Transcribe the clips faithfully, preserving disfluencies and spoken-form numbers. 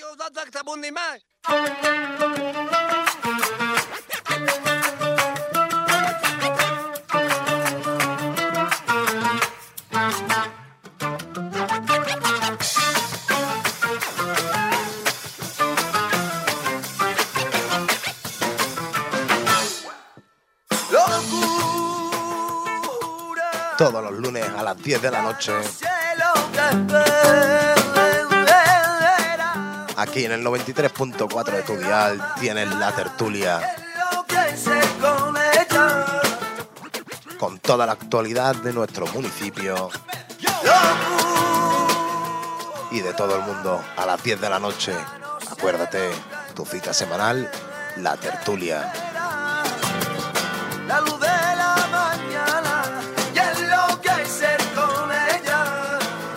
Todos los lunes a las diez de la noche, aquí en el noventa y tres punto cuatro de tu dial, tienes La Tertulia, con toda la actualidad de nuestro municipio y de todo el mundo a las diez de la noche. Acuérdate, tu cita semanal, La Tertulia. La luz de la mañana y es lo que hay ser con ella.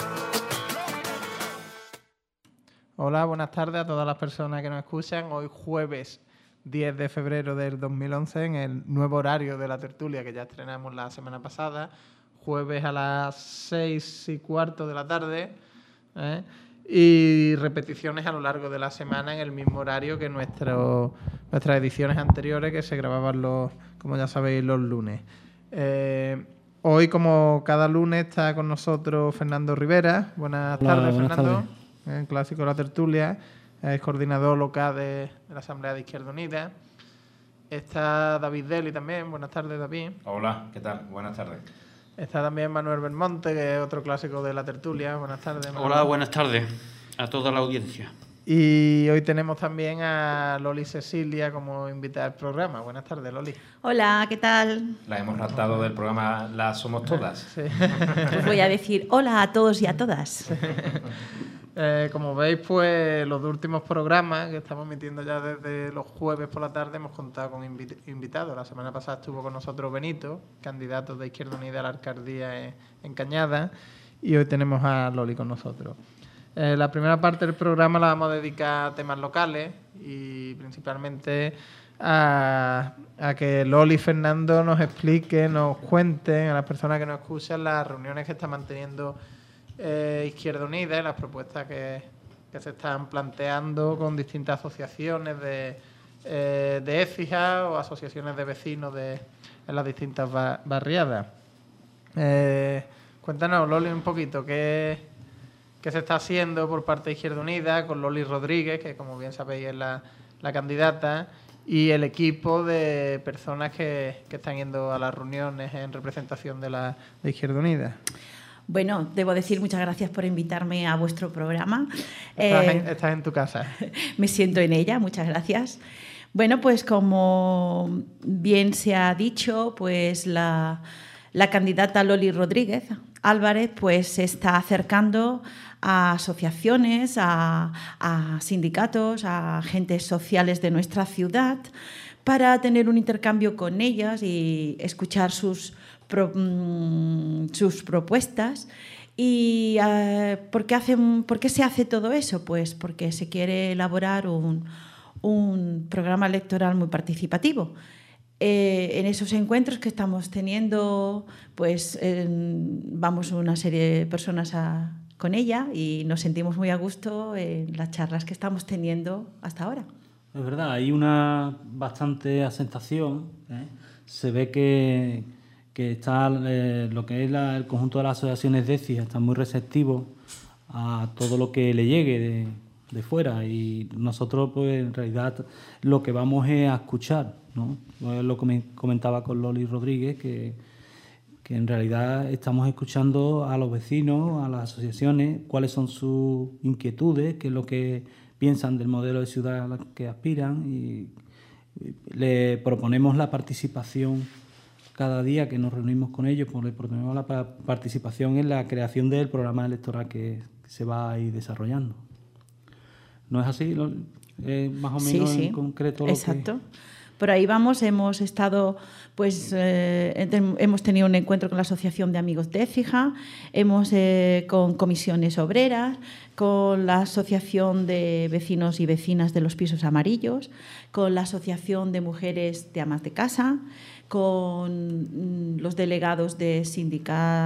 Hola, buenas tardes a todas las personas que nos escuchan. Hoy jueves diez de febrero del dos mil once, en el nuevo horario de La Tertulia que ya estrenamos la semana pasada, jueves a las seis y cuarto de la tarde, ¿eh? Y repeticiones a lo largo de la semana en el mismo horario que nuestro, nuestras ediciones anteriores, que se grababan, los, como ya sabéis, los lunes. Eh, hoy, como cada lunes, está con nosotros Fernando Rivera. Buenas Hola, tardes, buenas Fernando. tardes. El clásico de La Tertulia. Es coordinador local de, de la Asamblea de Izquierda Unida. Está David Deli también. Buenas tardes, David. Hola, ¿qué tal? Buenas tardes. Está también Manuel Belmonte, que es otro clásico de La Tertulia. Buenas tardes, Manuel. Hola, buenas tardes a toda la audiencia. Y hoy tenemos también a Loli Cecilia como invitada al programa. Buenas tardes, Loli. Hola, ¿qué tal? La hemos raptado del programa Las Somos Todas. Sí. Os voy a decir hola a todos y a todas. Eh, como veis, pues los últimos programas que estamos emitiendo ya desde los jueves por la tarde hemos contado con invi- invitados. La semana pasada estuvo con nosotros Benito, candidato de Izquierda Unida a la alcaldía en, en Cañada, y hoy tenemos a Loli con nosotros. Eh, la primera parte del programa la vamos a dedicar a temas locales y principalmente a, a que Loli y Fernando nos expliquen, nos cuenten a las personas que nos escuchan las reuniones que está manteniendo Eh, Izquierda Unida, las propuestas que, que se están planteando con distintas asociaciones de, eh, de Écija o asociaciones de vecinos de, en las distintas ba- barriadas. Eh, cuéntanos, Loli, un poquito qué, qué se está haciendo por parte de Izquierda Unida con Loli Rodríguez, que como bien sabéis es la, la candidata, y el equipo de personas que, que están yendo a las reuniones en representación de, la, de Izquierda Unida. Bueno, debo decir muchas gracias por invitarme a vuestro programa. Estás, Eh, en, estás en tu casa. Me siento en ella, muchas gracias. Bueno, pues como bien se ha dicho, pues la, la candidata Loli Rodríguez Álvarez pues se está acercando a asociaciones, a, a sindicatos, a agentes sociales de nuestra ciudad para tener un intercambio con ellas y escuchar sus Pro, mmm, sus propuestas. ¿Y uh, ¿por qué hacen, por qué se hace todo eso? Pues porque se quiere elaborar un, un programa electoral muy participativo. Eh, en esos encuentros que estamos teniendo, pues eh, vamos una serie de personas a, con ella y nos sentimos muy a gusto en las charlas que estamos teniendo hasta ahora. Es verdad, hay una bastante aceptación, ¿eh? Se ve que que está eh, lo que es la, el conjunto de las asociaciones de Écija está muy receptivo a todo lo que le llegue de, de fuera, y nosotros pues en realidad lo que vamos es a escuchar, ¿no? Pues lo que comentaba con Loli Rodríguez, que, que en realidad estamos escuchando a los vecinos, a las asociaciones, cuáles son sus inquietudes, qué es lo que piensan del modelo de ciudad al que aspiran, y, y le proponemos la participación. Cada día que nos reunimos con ellos, pues le proponemos la participación en la creación del programa electoral que se va a ir desarrollando. ¿No es así? ¿Es más o menos sí, sí. en concreto lo Exacto. que...? Por ahí vamos, hemos estado, pues eh, hemos tenido un encuentro con la Asociación de Amigos de Écija, hemos eh, con comisiones obreras, con la Asociación de Vecinos y Vecinas de los Pisos Amarillos, con la Asociación de Mujeres de Amas de Casa, con los delegados de sindicat,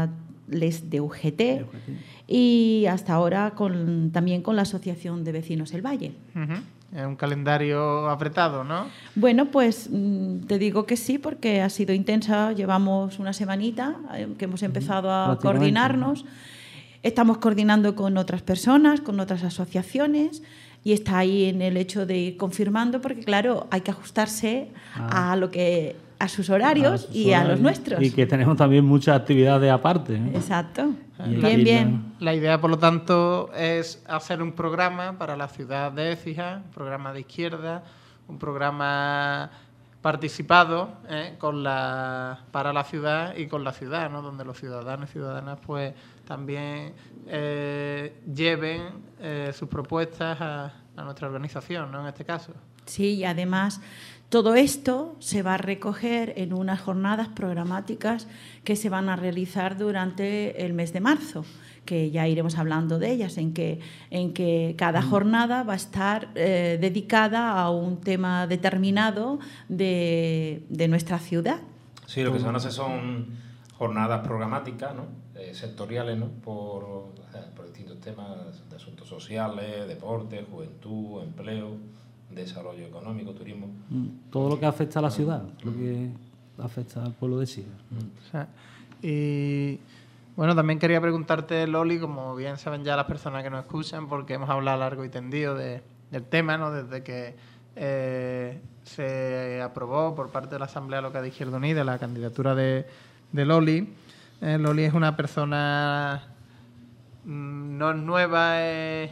les de U G T y hasta ahora con, también con la Asociación de Vecinos del Valle. Uh-huh. Es un calendario apretado, ¿no? Bueno, pues te digo que sí, porque ha sido intensa. Llevamos una semanita eh, que hemos empezado a coordinarnos. Estamos coordinando con otras personas, con otras asociaciones, y está ahí en el hecho de ir confirmando, porque claro, hay que ajustarse ah. a lo que a sus horarios a sus y horarios, a los nuestros. Y que tenemos también muchas actividades aparte, ¿eh? Exacto. Y bien, bien. La, la idea, por lo tanto, es hacer un programa para la ciudad de Écija, un programa de izquierda, un programa participado ¿eh? con la, para la ciudad y con la ciudad, ¿no? Donde los ciudadanos y ciudadanas pues también eh, lleven eh, sus propuestas a, a nuestra organización, ¿no? En este caso. Sí, y además todo esto se va a recoger en unas jornadas programáticas que se van a realizar durante el mes de marzo, que ya iremos hablando de ellas, en que, en que cada jornada va a estar eh, dedicada a un tema determinado de, de nuestra ciudad. Sí, lo que se van a hacer son jornadas programáticas, ¿no? eh, sectoriales, ¿no? por, por distintos temas de asuntos sociales, deporte, juventud, empleo, desarrollo económico, turismo. Todo lo que afecta a la ciudad, lo que afecta al pueblo de Silla. O sea, y bueno, también quería preguntarte, Loli, como bien saben ya las personas que nos escuchan, porque hemos hablado largo y tendido de, del tema, ¿no? Desde que eh, se aprobó por parte de la Asamblea Local de Izquierda Unida la candidatura de, de Loli. Eh, Loli es una persona mmm, no es nueva eh,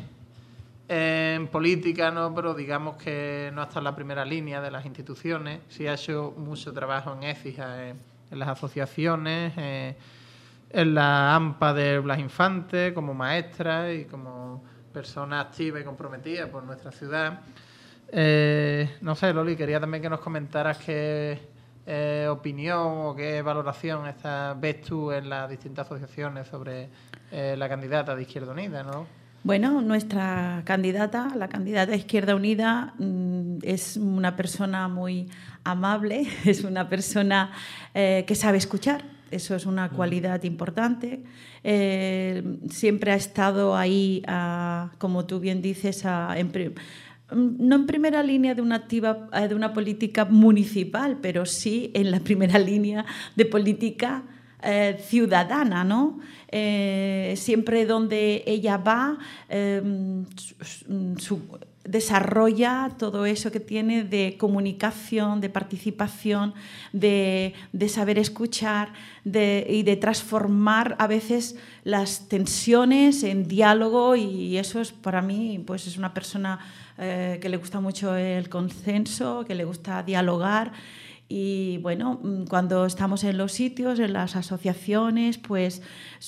en política, ¿no? Pero digamos que no está en la primera línea de las instituciones. Sí ha hecho mucho trabajo en Écija, en, en las asociaciones, eh, en la AMPA de Blas Infante, como maestra y como persona activa y comprometida por nuestra ciudad. Eh, no sé, Loli, quería también que nos comentaras qué eh, opinión o qué valoración esta, ves tú en las distintas asociaciones sobre eh, la candidata de Izquierda Unida, ¿no? Bueno, nuestra candidata, la candidata de Izquierda Unida, mmm, es una persona muy amable, es una persona eh, que sabe escuchar. Eso es una cualidad importante. Eh, siempre ha estado ahí, a, como tú bien dices, a, en, no en primera línea de una, activa, de una política municipal, pero sí en la primera línea de política eh, ciudadana, ¿no? Eh, siempre donde ella va, eh, su, su, desarrolla todo eso que tiene de comunicación, de participación, de, de saber escuchar de, y de transformar a veces las tensiones en diálogo, y eso es para mí, pues es una persona eh, que le gusta mucho el consenso, que le gusta dialogar. Y bueno, cuando estamos en los sitios, en las asociaciones, pues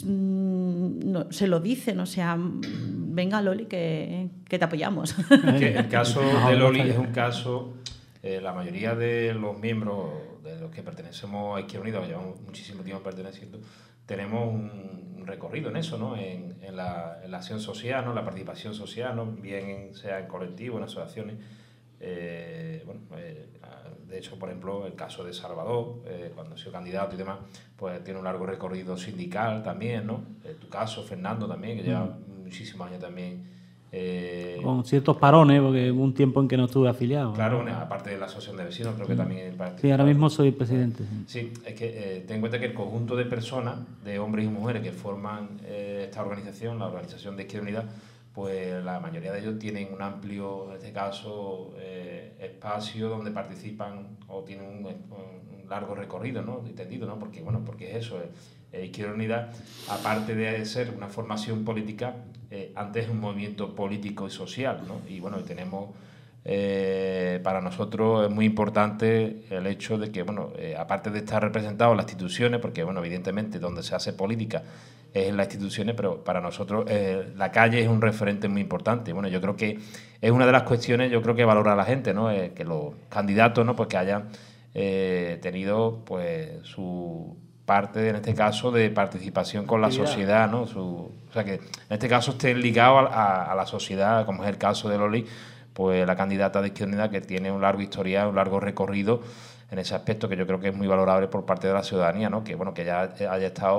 no, se lo dicen, o sea, venga Loli, que, que te apoyamos. Que el caso de Loli es un caso, eh, la mayoría de los miembros de los que pertenecemos a Izquierda Unida, que llevamos muchísimo tiempo perteneciendo, tenemos un, un recorrido en eso, ¿no? En, en, la, en la acción social, ¿no? La participación social, ¿no? Bien sea en colectivos, en asociaciones. Eh, bueno, eh, de hecho, por ejemplo, el caso de Salvador, eh, cuando ha sido candidato y demás, pues tiene un largo recorrido sindical también, ¿no? En tu caso, Fernando también, que lleva mm. muchísimos años también. Eh, Con ciertos parones, porque hubo un tiempo en que no estuve afiliado. Claro, ¿no? Aparte de la asociación de vecinos, creo que mm. también... Sí, ahora mismo soy presidente. Sí, es que eh, ten en cuenta que el conjunto de personas, de hombres y mujeres que forman eh, esta organización, la Organización de Izquierda Unida, pues la mayoría de ellos tienen un amplio, en este caso, eh, espacio donde participan o tienen un, un largo recorrido, ¿no? Entendido, ¿no? Porque, bueno, porque es eso, eh, Izquierda Unida, aparte de ser una formación política, eh, antes es un movimiento político y social, ¿no? Y bueno, tenemos, eh, para nosotros es muy importante el hecho de que, bueno, eh, aparte de estar representados en las instituciones, porque, bueno, evidentemente donde se hace política es en las instituciones, pero para nosotros eh, la calle es un referente muy importante. Bueno, yo creo que es una de las cuestiones, yo creo que valora la gente, ¿no? Eh, que los candidatos, ¿no? Pues que hayan eh, tenido, pues, su parte, en este caso, de participación con la sociedad, ¿no? Su, o sea, que en este caso estén ligados a, a, a la sociedad, como es el caso de Loli, pues la candidata de Izquierda Unida, que tiene un largo historial, un largo recorrido en ese aspecto, que yo creo que es muy valorable por parte de la ciudadanía, ¿no? Que, bueno, que ya haya estado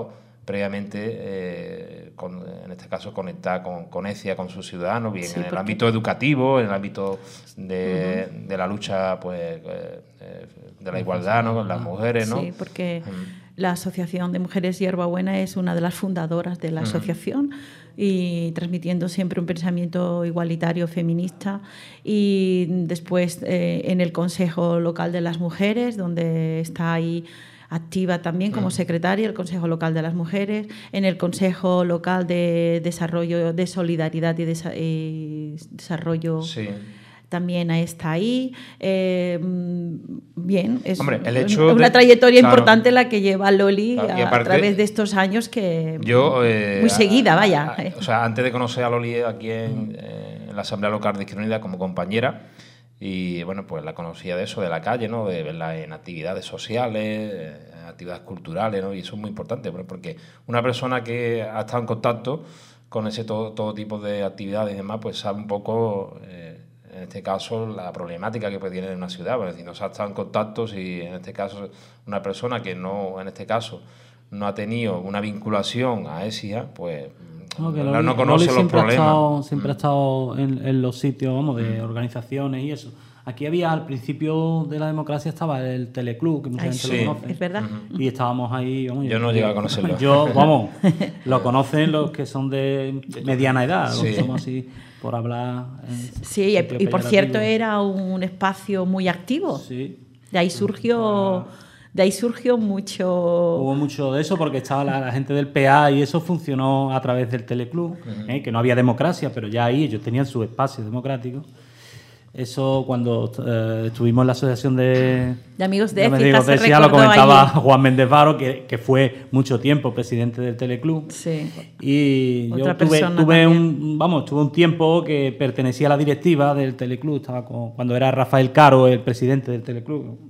previamente, eh, con, en este caso, conectar con, con ECIA, con sus ciudadanos, bien Sí, en el porque... ámbito educativo, en el ámbito de, Uh-huh. de la lucha, pues, eh, de la igualdad, ¿no?, con las mujeres, ¿no? Sí, porque Mm. la Asociación de Mujeres Hierbabuena es una de las fundadoras de la Mm. asociación y transmitiendo siempre un pensamiento igualitario feminista. Y después eh, en el Consejo Local de las Mujeres, donde está ahí activa también como secretaria el Consejo Local de las Mujeres, en el Consejo Local de Desarrollo de Solidaridad y, Desa- y Desarrollo. Sí. También está ahí. Eh, bien, es Hombre, el hecho una de- trayectoria claro. importante la que lleva Loli Claro, y a, aparte, través de estos años que Yo, eh, muy seguida, a- vaya. a- o sea, antes de conocer a Loli aquí en, eh, en la Asamblea Local de Izquierda Unida como compañera, y bueno, pues la conocía de eso, de la calle, ¿no? De verla en actividades sociales, eh, en actividades culturales, ¿no? Y eso es muy importante, ¿no? Porque una persona que ha estado en contacto con ese todo, todo tipo de actividades y demás, pues sabe un poco, eh, en este caso, la problemática que puede tener en una ciudad. Bueno, si no se ha estado en contacto, si en este caso una persona que no, en este caso, no ha tenido una vinculación a ESIA, pues No, que no, Loli- no conoce Loli los siempre problemas. Ha estado, siempre Mm. ha estado en, en los sitios, vamos, de organizaciones y eso. Aquí había, al principio de la democracia, estaba el Teleclub, que mucha Ay, gente sí. lo conoce. Es verdad. Y estábamos ahí, vamos, Yo no llegué a conocerlo. Yo, vamos, lo conocen los que son de mediana edad, los Sí. que somos así, por hablar. en Sí, y, sentido y por peyorativo. cierto era un espacio muy activo. Sí. De ahí surgió, de ahí surgió mucho. Hubo mucho de eso porque estaba la, la gente del P A y eso funcionó a través del Teleclub, ¿eh? Que no había democracia, pero ya ahí ellos tenían su espacio democrático. Eso cuando eh, estuvimos en la asociación de, De amigos de de Écija, Amigos se de Écija, lo recordó comentaba allí. Juan Méndez Varo, que, que fue mucho tiempo presidente del Teleclub. Sí. Y Otra yo tuve, persona tuve también. un, vamos, tuve un tiempo que pertenecía a la directiva del Teleclub, estaba con, cuando era Rafael Caro el presidente del Teleclub.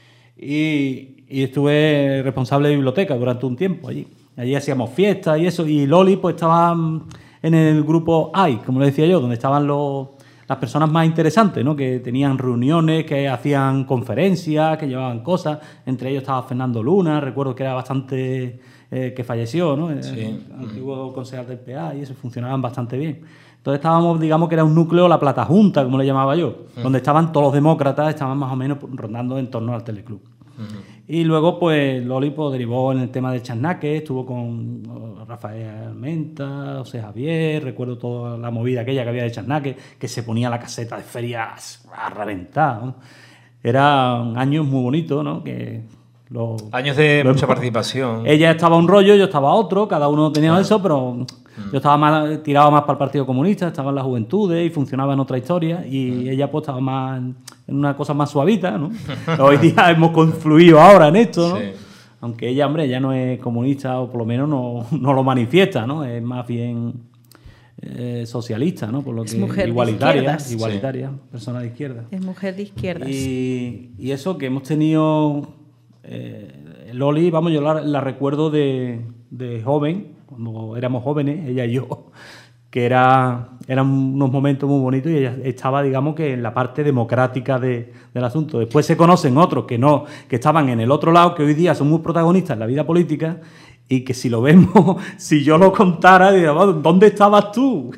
Y, y estuve responsable de biblioteca durante un tiempo allí. Allí hacíamos fiestas y eso. Y Loli pues estaba en el grupo A I, como le decía yo, donde estaban los, las personas más interesantes, ¿no? Que tenían reuniones, que hacían conferencias, que llevaban cosas. Entre ellos estaba Fernando Luna, recuerdo que era bastante... Eh, que falleció, ¿no? El, Sí. el antiguo concejal del P A y eso, funcionaban bastante bien. Entonces estábamos, digamos que era un núcleo, la Plata Junta, como le llamaba yo, donde estaban todos los demócratas, estaban más o menos rondando en torno al Teleclub. Y luego, pues, Loli pues, derivó en el tema del Chasnaque, estuvo con oh, Rafael Menta, José Javier, recuerdo toda la movida aquella que había de Chasnaque, que se ponía la caseta de ferias a reventar, ¿no? Eran años muy bonitos, ¿no? Que los, Años de los- mucha participación. Ella estaba un rollo, yo estaba otro, cada uno tenía eso, pero yo estaba más tirado más para el Partido Comunista, estaba en las juventudes y funcionaba en otra historia, y ella pues estaba más en en una cosa más suavita, ¿no? Hoy día hemos confluido ahora en esto, ¿no? Sí. Aunque ella, hombre, ya no es comunista, o por lo menos no, no lo manifiesta, ¿no? Es más bien eh, socialista, ¿no? Por lo Es que mujer de igualitaria, izquierdas. igualitaria, persona de izquierda. Es mujer de izquierdas. Y, y eso que hemos tenido, eh, Loli, vamos, yo la, la recuerdo de, de joven, cuando éramos jóvenes, ella y yo, que era, eran unos momentos muy bonitos y ella estaba, digamos, que en la parte democrática de, del asunto. Después se conocen otros que no, que estaban en el otro lado, que hoy día son muy protagonistas en la vida política, y que si lo vemos, si yo lo contara, diría, ¿dónde estabas tú?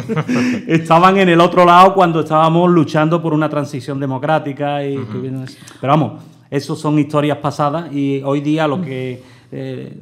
Estaban en el otro lado cuando estábamos luchando por una transición democrática. Y uh-huh. Pero vamos, eso son historias pasadas y hoy día lo que... Eh,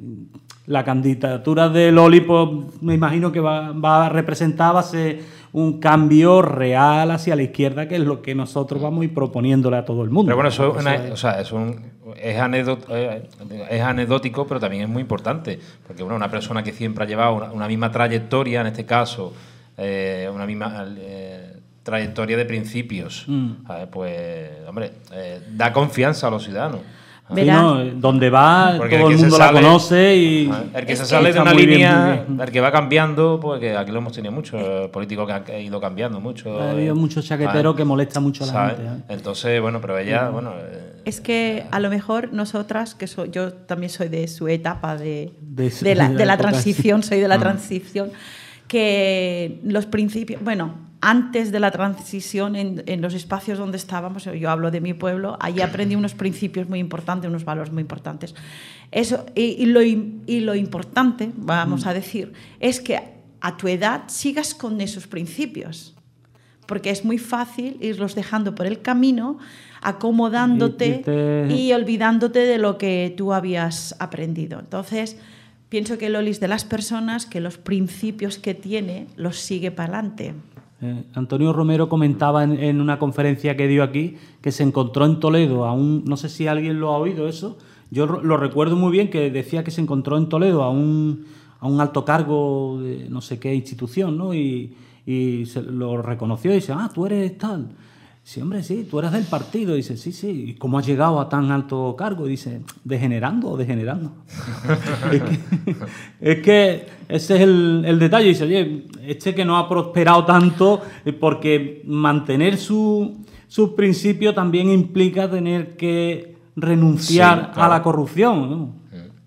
la candidatura de Loli, pues, me imagino que va, va a representar, va a ser un cambio real hacia la izquierda, que es lo que nosotros vamos a ir proponiéndole a todo el mundo. Pero bueno, eso, eso una, es, o sea, es, un, es, anecdot, es anecdótico, pero también es muy importante, porque bueno, una persona que siempre ha llevado una, una misma trayectoria, en este caso, eh, una misma eh, trayectoria de principios, mm. ¿sabes? Pues, hombre, eh, da confianza a los ciudadanos. Sí, no, donde va, porque todo el mundo sale, la conoce y... El que se sale de una línea, bien, el que va cambiando, porque aquí lo hemos tenido mucho, el político que ha ido cambiando mucho. Ha habido muchos chaqueteros que molesta mucho a la ¿sabes? gente. ¿eh? Entonces, bueno, pero ella, sí. bueno... Es que a lo mejor nosotras, que so, yo también soy de su etapa de, de, de la, de la época, transición, sí. soy de la transición, que los principios... Bueno... antes de la transición en, en los espacios donde estábamos, yo hablo de mi pueblo, allí aprendí unos principios muy importantes, unos valores muy importantes. Eso, y, y, lo, y lo importante, vamos a decir, es que a tu edad sigas con esos principios, porque es muy fácil irlos dejando por el camino, acomodándote y, y, te... y olvidándote de lo que tú habías aprendido. Entonces, pienso que Loli es de las personas que los principios que tiene los sigue para adelante. Eh, Antonio Romero comentaba en, en una conferencia que dio aquí que se encontró en Toledo a un, no sé si alguien lo ha oído eso, yo lo recuerdo muy bien, que decía que se encontró en Toledo a un, a un alto cargo de no sé qué institución, ¿no? Y, y se lo reconoció y dice, ah, tú eres tal. Sí, hombre, sí, tú eres del partido. Y dice, sí, sí. ¿Y cómo has llegado a tan alto cargo? Y dice, ¿degenerando o degenerando? es, que, es que ese es el, el detalle. Y dice, oye, este que no ha prosperado tanto, porque mantener su, sus principios también implica tener que renunciar sí, claro. a la corrupción, ¿no?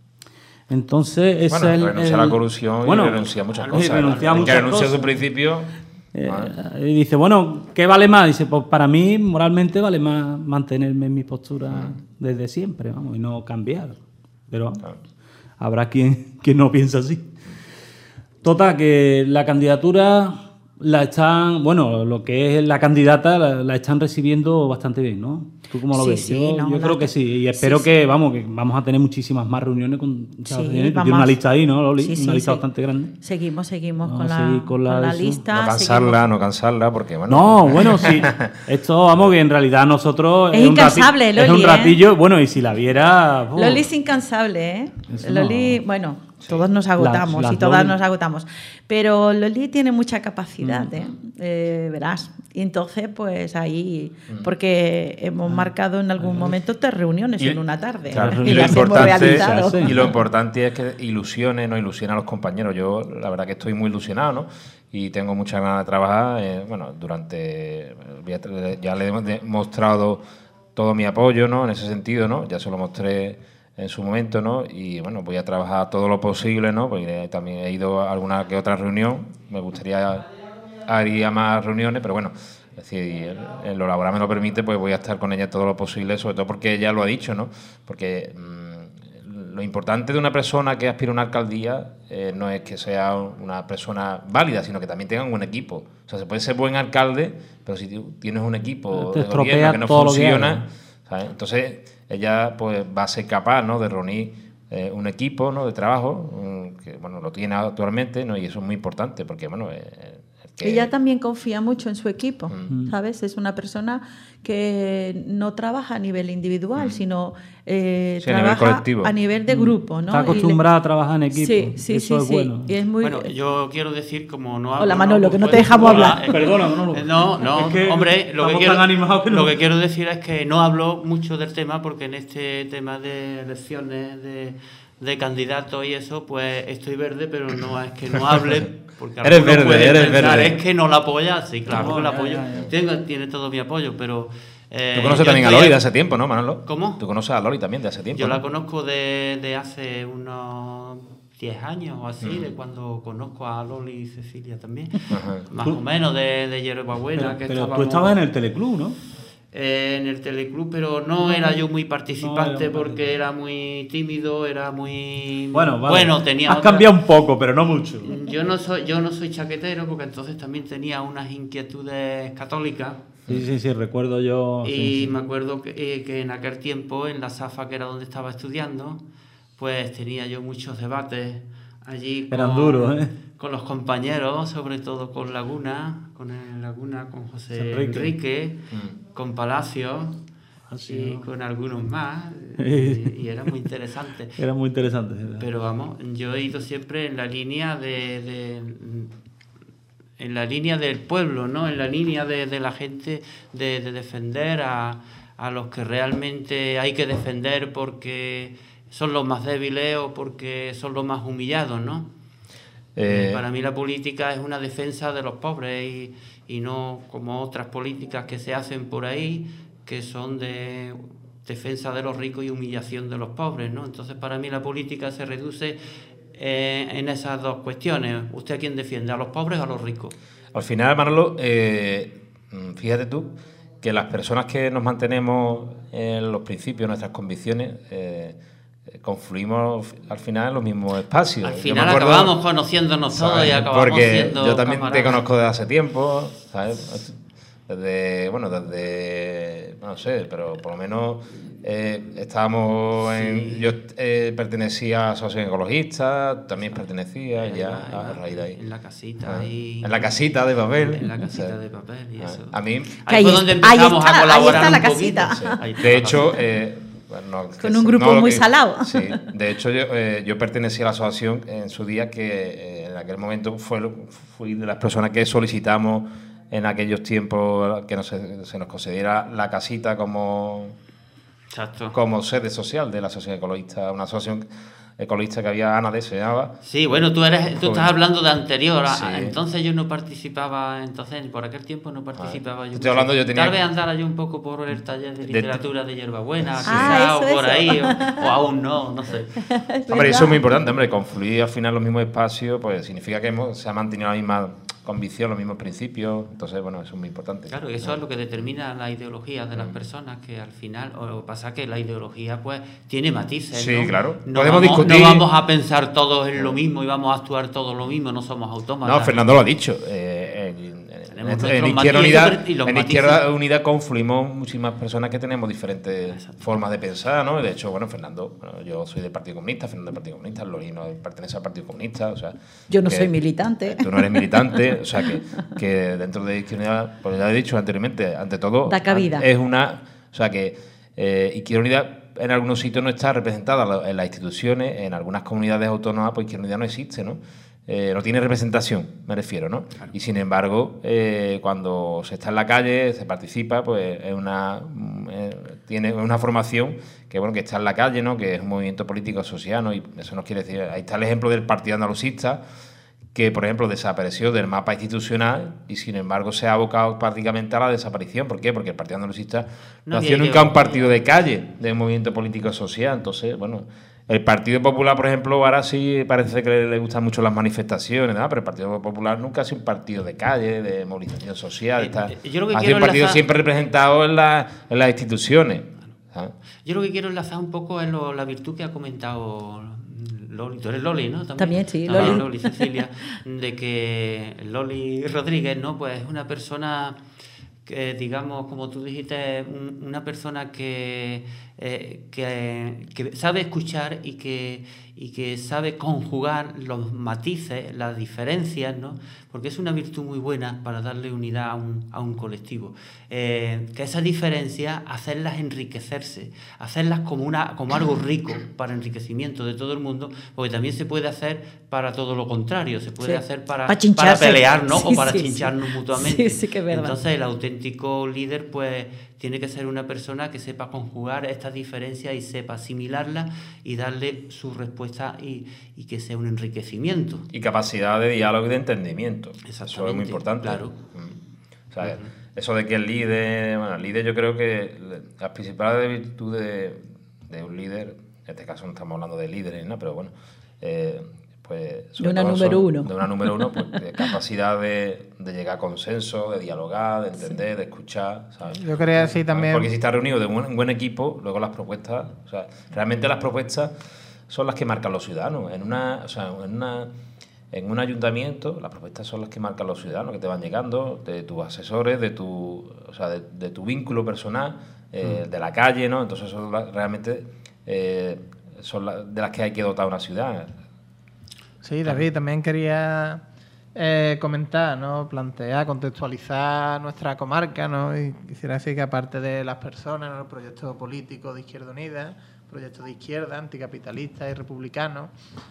Entonces, ese bueno, es el... renuncia el, a la corrupción bueno, y renuncia a muchas cosas. Renuncia a ¿no? muchas que renuncia cosas. a su principio... Eh, y dice, bueno, ¿qué vale más? Dice, pues para mí, moralmente, vale más mantenerme en mi postura mm. desde siempre, vamos, y no cambiar. Pero claro. habrá quien, quien no piensa así. Total, que la candidatura la están, bueno, lo que es la candidata la, la están recibiendo bastante bien, ¿no? ¿Tú cómo lo sí, ves? Sí, yo no, yo creo que sí, y espero sí, que, sí. vamos, que vamos a tener muchísimas más reuniones con sí, Tiene vamos. una lista ahí, ¿no, Loli? Sí, una sí, lista sí. bastante grande. Seguimos, seguimos Vamos con, a la, seguir con la, con la eso. lista. No cansarla, seguimos. no cansarla, porque bueno... No, bueno, sí. Esto, vamos, que en realidad nosotros... Es, es incansable, un Loli, Es un ratillo, ¿eh? Bueno, y si la viera... Oh. Loli es incansable, ¿eh? Eso Loli, no. bueno, todos nos agotamos las, las y todas Loli. nos agotamos. Pero Loli tiene mucha capacidad, Mm. ¿eh? Eh, verás. Y entonces, pues ahí... Porque hemos marcado en algún momento tres reuniones Y- en una tarde. Claro, y, y, lo las hemos importante, realizado. Sí, sí. y lo importante es que ilusione, no ilusione a los compañeros. Yo, la verdad, que estoy muy ilusionado, ¿no? Y tengo muchas ganas de trabajar. Eh, bueno, durante. Ya le he demostrado todo mi apoyo, ¿no? En ese sentido, ¿no? Ya se lo mostré en su momento, ¿no? Y bueno, voy a trabajar todo lo posible, ¿no? Porque también he ido a alguna que otra reunión. Me gustaría ir a más reuniones, pero bueno. Es decir, el, lo laboral me lo permite, pues voy a estar con ella todo lo posible, sobre todo porque ella lo ha dicho, ¿no? Porque mmm, lo importante de una persona que aspira a una alcaldía eh, no es que sea una persona válida, sino que también tenga un buen equipo. O sea, se puede ser buen alcalde, pero si tienes un equipo Te de gobierno que no todo funciona, lo que ¿sabes? Entonces ella pues va a ser capaz, ¿no?, de reunir eh, un equipo, ¿no?, de trabajo, um, que bueno, lo tiene actualmente, ¿no? Y eso es muy importante, porque bueno... Eh, Que... Ella también confía mucho en su equipo, Mm. ¿sabes? Es una persona que no trabaja a nivel individual, mm. sino eh, sí, trabaja a nivel colectivo. A nivel de grupo, ¿no? Está acostumbrada le... a trabajar en equipo. Sí, sí, Eso sí. es sí. bueno. Y es muy... Bueno, yo quiero decir, como no hablo... Hola, Manolo, no, que no pues, te dejamos hola, hablar. es que- Perdona, Manolo. No, no, Es que hombre, lo que, estamos quiero, tan animados que no. lo que quiero decir es que no hablo mucho del tema porque en este tema de elecciones, de, de candidatos y eso, pues estoy verde, pero no es que no hable... Porque Eres algunos verde, pueden eres pensar, verde. es que no la apoya, sí, claro No, que la ya, apoyo. ya, ya. Tiene, tiene todo mi apoyo, pero... eh, Tú conoces yo también a estoy Loli a- de hace tiempo, ¿no, Manolo? ¿Cómo? Tú conoces a Loli también de hace tiempo. Yo ¿no? la conozco de, de hace unos diez años o así, Mm. de cuando conozco a Loli y Cecilia también. Ajá. Más Tú- o menos de, de Hierba Buena. Pero, que pero tú estábamos- estabas en el Teleclub, ¿no? eh, en el teleclub, pero no era yo muy participante No, era muy porque era muy tímido, era muy... Bueno, vale. Bueno, tenía Has otra- cambiado un poco, pero no mucho. Yo no soy yo no soy chaquetero porque entonces también tenía unas inquietudes católicas. Sí, sí, sí, recuerdo yo. Y sí, sí. me acuerdo que, eh, que en aquel tiempo, en la SAFA, que era donde estaba estudiando, pues tenía yo muchos debates allí. Eran con- duros, ¿eh? Con los compañeros, sobre todo con Laguna, con el Laguna, con José Enrique. Enrique, Mm. con Palacios Ah, sí, y ¿no? con algunos más. Y, y era muy interesante. Era muy interesante. ¿verdad? Pero vamos, yo he ido siempre en la línea de, de- en la línea del pueblo, ¿no? En la línea de, de la gente, de, de defender a, a los que realmente hay que defender porque son los más débiles o porque son los más humillados, ¿no? Eh, Para mí la política es una defensa de los pobres y, y no como otras políticas que se hacen por ahí, que son de defensa de los ricos y humillación de los pobres, ¿no? Entonces, para mí la política se reduce eh, en esas dos cuestiones. ¿Usted a quién defiende? ¿A los pobres o a los ricos? Al final, Manolo, eh, fíjate tú que las personas que nos mantenemos en los principios, nuestras convicciones, eh, confluimos al final en los mismos espacios. Al final acuerdo, acabamos conociéndonos todos y acabamos porque siendo yo también camaradas. te conozco desde hace tiempo, ¿sabes? Desde, bueno, desde, no sé, pero por lo menos eh, estábamos en... Sí. Yo eh, pertenecía a Asociación Ecologista, también pertenecía En ya la- a raíz de ahí. En la casita. Ah, ahí, en la casita de papel. En la casita O sea, de papel y ah, eso. A mí, Que Ahí fue ahí donde está- ahí empezamos está- a ahí colaborar está la un poquito. casita. Sí, ahí está de la hecho, casita. eh, bueno, que Con un sí, grupo lo muy que- salado. Sí, de hecho yo, eh, yo pertenecía a la asociación en su día que eh, en aquel momento fue lo- fui de las personas que solicitamos en aquellos tiempos que nos, se nos concediera la casita como, Exacto. como sede social de la Asociación Ecologista, una asociación ecologista que había, ANADE se llamaba. Sí, bueno, tú eres, tú estás hablando de anterior. a- Sí. Entonces yo no participaba, entonces por aquel tiempo no participaba. Yo Estoy hablando, yo tenía- Tal vez andara yo un poco por el taller de literatura de, Hierbabuena, Sí. quizá, Ah, o eso, por eso. ahí, o, o aún no, no sé. Hombre, eso es muy importante, hombre, confluir al final los mismos espacios, pues significa que hemos, se ha mantenido la misma convicción, los mismos principios, entonces, bueno, eso es muy importante. Claro, eso es lo que determina la ideología de las personas, que al final, o lo que pasa es que la ideología pues tiene matices, Sí, ¿no? claro. No Podemos vamos, discutir- no vamos a pensar todos en lo mismo y vamos a actuar todos lo mismo, no somos autómatas. No, Fernando lo ha dicho. eh, en, en- Tenemos en nuestros Izquierda matices Unida, y los en matices. Izquierda Unida confluimos muchísimas personas que tenemos diferentes formas de pensar, ¿no? De hecho, bueno, Fernando, bueno, yo soy del Partido Comunista, Fernando del Partido Comunista, Lorino pertenece al Partido Comunista, o sea... Yo no que soy militante. Tú no eres militante, o sea, que, que dentro de Izquierda Unida, pues ya he dicho anteriormente, ante todo... Da cabida. Es una... O sea, que eh, Izquierda Unida en algunos sitios no está representada en las instituciones, en algunas comunidades autónomas, pues Izquierda Unida no existe, ¿no? Eh, no tiene representación, me refiero, ¿no? Claro. Y sin embargo, eh, cuando se está en la calle, se participa, pues es una eh, tiene una formación que bueno que está en la calle, ¿no? Que es un movimiento político social, ¿no? Y eso nos quiere decir, ahí está el ejemplo del Partido Andalucista, que por ejemplo desapareció del mapa institucional y sin embargo se ha abocado prácticamente a la desaparición. ¿Por qué? Porque el Partido Andalucista no, no hacía nunca un partido de calle, de movimiento político social. Entonces, bueno, el Partido Popular, por ejemplo, ahora sí parece que le gustan mucho las manifestaciones, ¿no? Pero el Partido Popular nunca ha sido un partido de calle, de movilización social. Está, eh, yo lo que ha quiero sido un partido enlazar... siempre representado en, la, en las instituciones. ¿sabes? Yo lo que quiero enlazar un poco es lo, la virtud que ha comentado Loli. Tú eres Loli, ¿no? También, También sí, También Loli. Loli, Cecilia, de que Loli Rodríguez, ¿no? Pues es una persona que, digamos, como tú dijiste, un, una persona que, eh, que, que sabe escuchar y que, y que sabe conjugar los matices, las diferencias, ¿no? Porque es una virtud muy buena para darle unidad a un, a un colectivo. Eh, que esas diferencias, hacerlas enriquecerse, hacerlas como, una, como algo rico para enriquecimiento de todo el mundo, porque también se puede hacer para todo lo contrario, se puede Sí. hacer para, Pa' chincharse. para pelearnos Sí, o para sí, sí. chincharnos mutuamente. Sí, sí que es verdad. Entonces el auténtico líder pues tiene que ser una persona que sepa conjugar estas diferencias y sepa asimilarlas y darle su respuesta y, y que sea un enriquecimiento. Y capacidad de diálogo y de entendimiento. Eso es Exactamente, muy importante. claro. Mm. O sea, eso de que el líder, bueno, el líder yo creo que las principales virtudes de, de un líder, en este caso no estamos hablando de líderes, ¿no? Pero bueno, eh, pues sobre De una todo número son- uno. De una número uno, pues de capacidad de, de llegar a consenso, de dialogar, de entender, de escuchar, ¿sabes? Yo quería decir también... Porque si está reunido de un buen equipo, luego las propuestas, o sea, realmente las propuestas son las que marcan los ciudadanos. En una, o sea, en una, en un ayuntamiento, las propuestas son las que marcan los ciudadanos que te van llegando, de tus asesores, de tu, o sea, de, de tu vínculo personal, eh, mm. de la calle, ¿no? Entonces son las, realmente eh, son las de las que hay que dotar una ciudad. Sí, David, también quería eh, comentar, ¿no? Plantear, contextualizar nuestra comarca, ¿no? Y quisiera decir que aparte de las personas, ¿no? El proyecto político de Izquierda Unida, proyecto de izquierda, anticapitalista y republicano,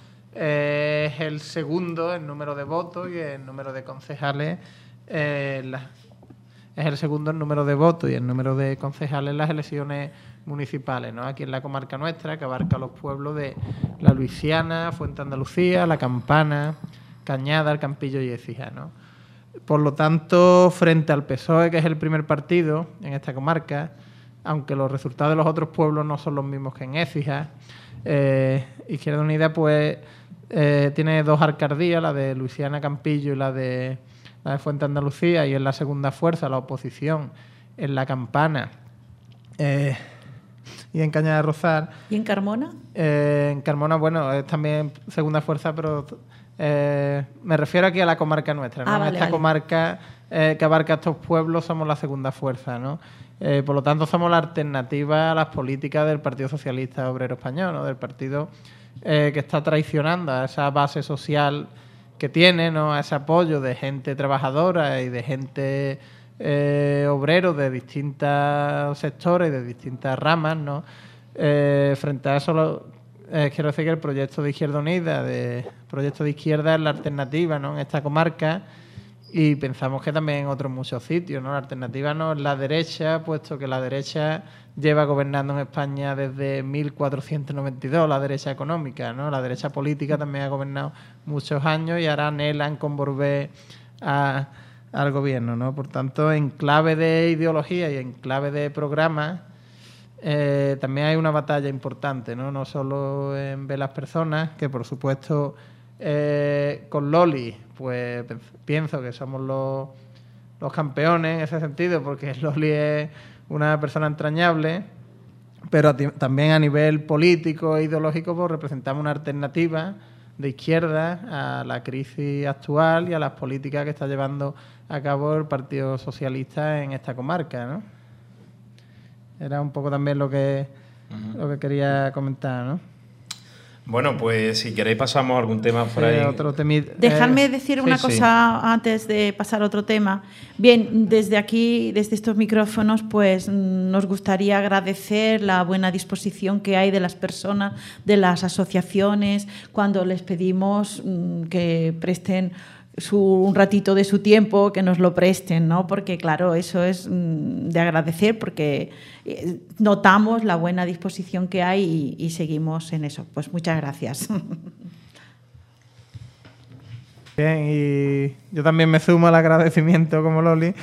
eh, es el segundo en número de votos y en número de concejales. Eh, la, es el segundo en número de votos y en número de concejales en las elecciones municipales, ¿no? Aquí en la comarca nuestra, que abarca los pueblos de La Luisiana, Fuente Andalucía, La Campana, Cañada, El Campillo y Écija, ¿no? Por lo tanto, frente al P S O E, que es el primer partido en esta comarca, aunque los resultados de los otros pueblos no son los mismos que en Écija, eh, Izquierda Unida pues eh, tiene dos alcaldías, la de Luisiana Campillo y la de la de Fuente Andalucía, y es la segunda fuerza, la oposición, en La Campana eh, y en Cañada de Rozal. ¿Y en Carmona? Eh, en Carmona, bueno, es también segunda fuerza, pero eh, me refiero aquí a la comarca nuestra, ¿no? Ah, En vale, esta vale. comarca eh, que abarca estos pueblos somos la segunda fuerza, ¿no? Eh, por lo tanto, somos la alternativa a las políticas del Partido Socialista Obrero Español, ¿no? Del partido eh, que está traicionando a esa base social que tiene, ¿no? A ese apoyo de gente trabajadora y de gente eh, obrero de distintos sectores, de distintas ramas, ¿no? Eh, frente a eso, lo, eh, quiero decir que el proyecto de Izquierda Unida, de proyecto de izquierda, es la alternativa, ¿no? En esta comarca. Y pensamos que también en otros muchos sitios, ¿no? La alternativa no es la derecha, puesto que la derecha lleva gobernando en España desde mil cuatrocientos noventa y dos, la derecha económica, ¿no? La derecha política también ha gobernado muchos años y ahora anhelan con volver a, al gobierno, ¿no? Por tanto, en clave de ideología y en clave de programa, eh, también hay una batalla importante, ¿no? No solo en ver las personas, que por supuesto eh, con Loli, pues pienso que somos los, los campeones en ese sentido, porque Loli es una persona entrañable, pero a ti, también a nivel político e ideológico pues representamos una alternativa de izquierda a la crisis actual y a las políticas que está llevando a cabo el Partido Socialista en esta comarca, ¿no? Era un poco también lo que, uh-huh. lo que quería comentar, ¿no? Bueno, pues si queréis pasamos a algún tema por sí, ahí. Otro temi- Dejadme eh, decir sí, una sí. cosa antes de pasar a otro tema. Bien, desde aquí, desde estos micrófonos, pues nos gustaría agradecer la buena disposición que hay de las personas, de las asociaciones, cuando les pedimos mm, que presten su, un ratito de su tiempo, que nos lo presten, ¿no? Porque, claro, eso es mm, de agradecer, porque eh, notamos la buena disposición que hay y, y seguimos en eso. Pues muchas gracias. Bien, y yo también me sumo al agradecimiento como Loli.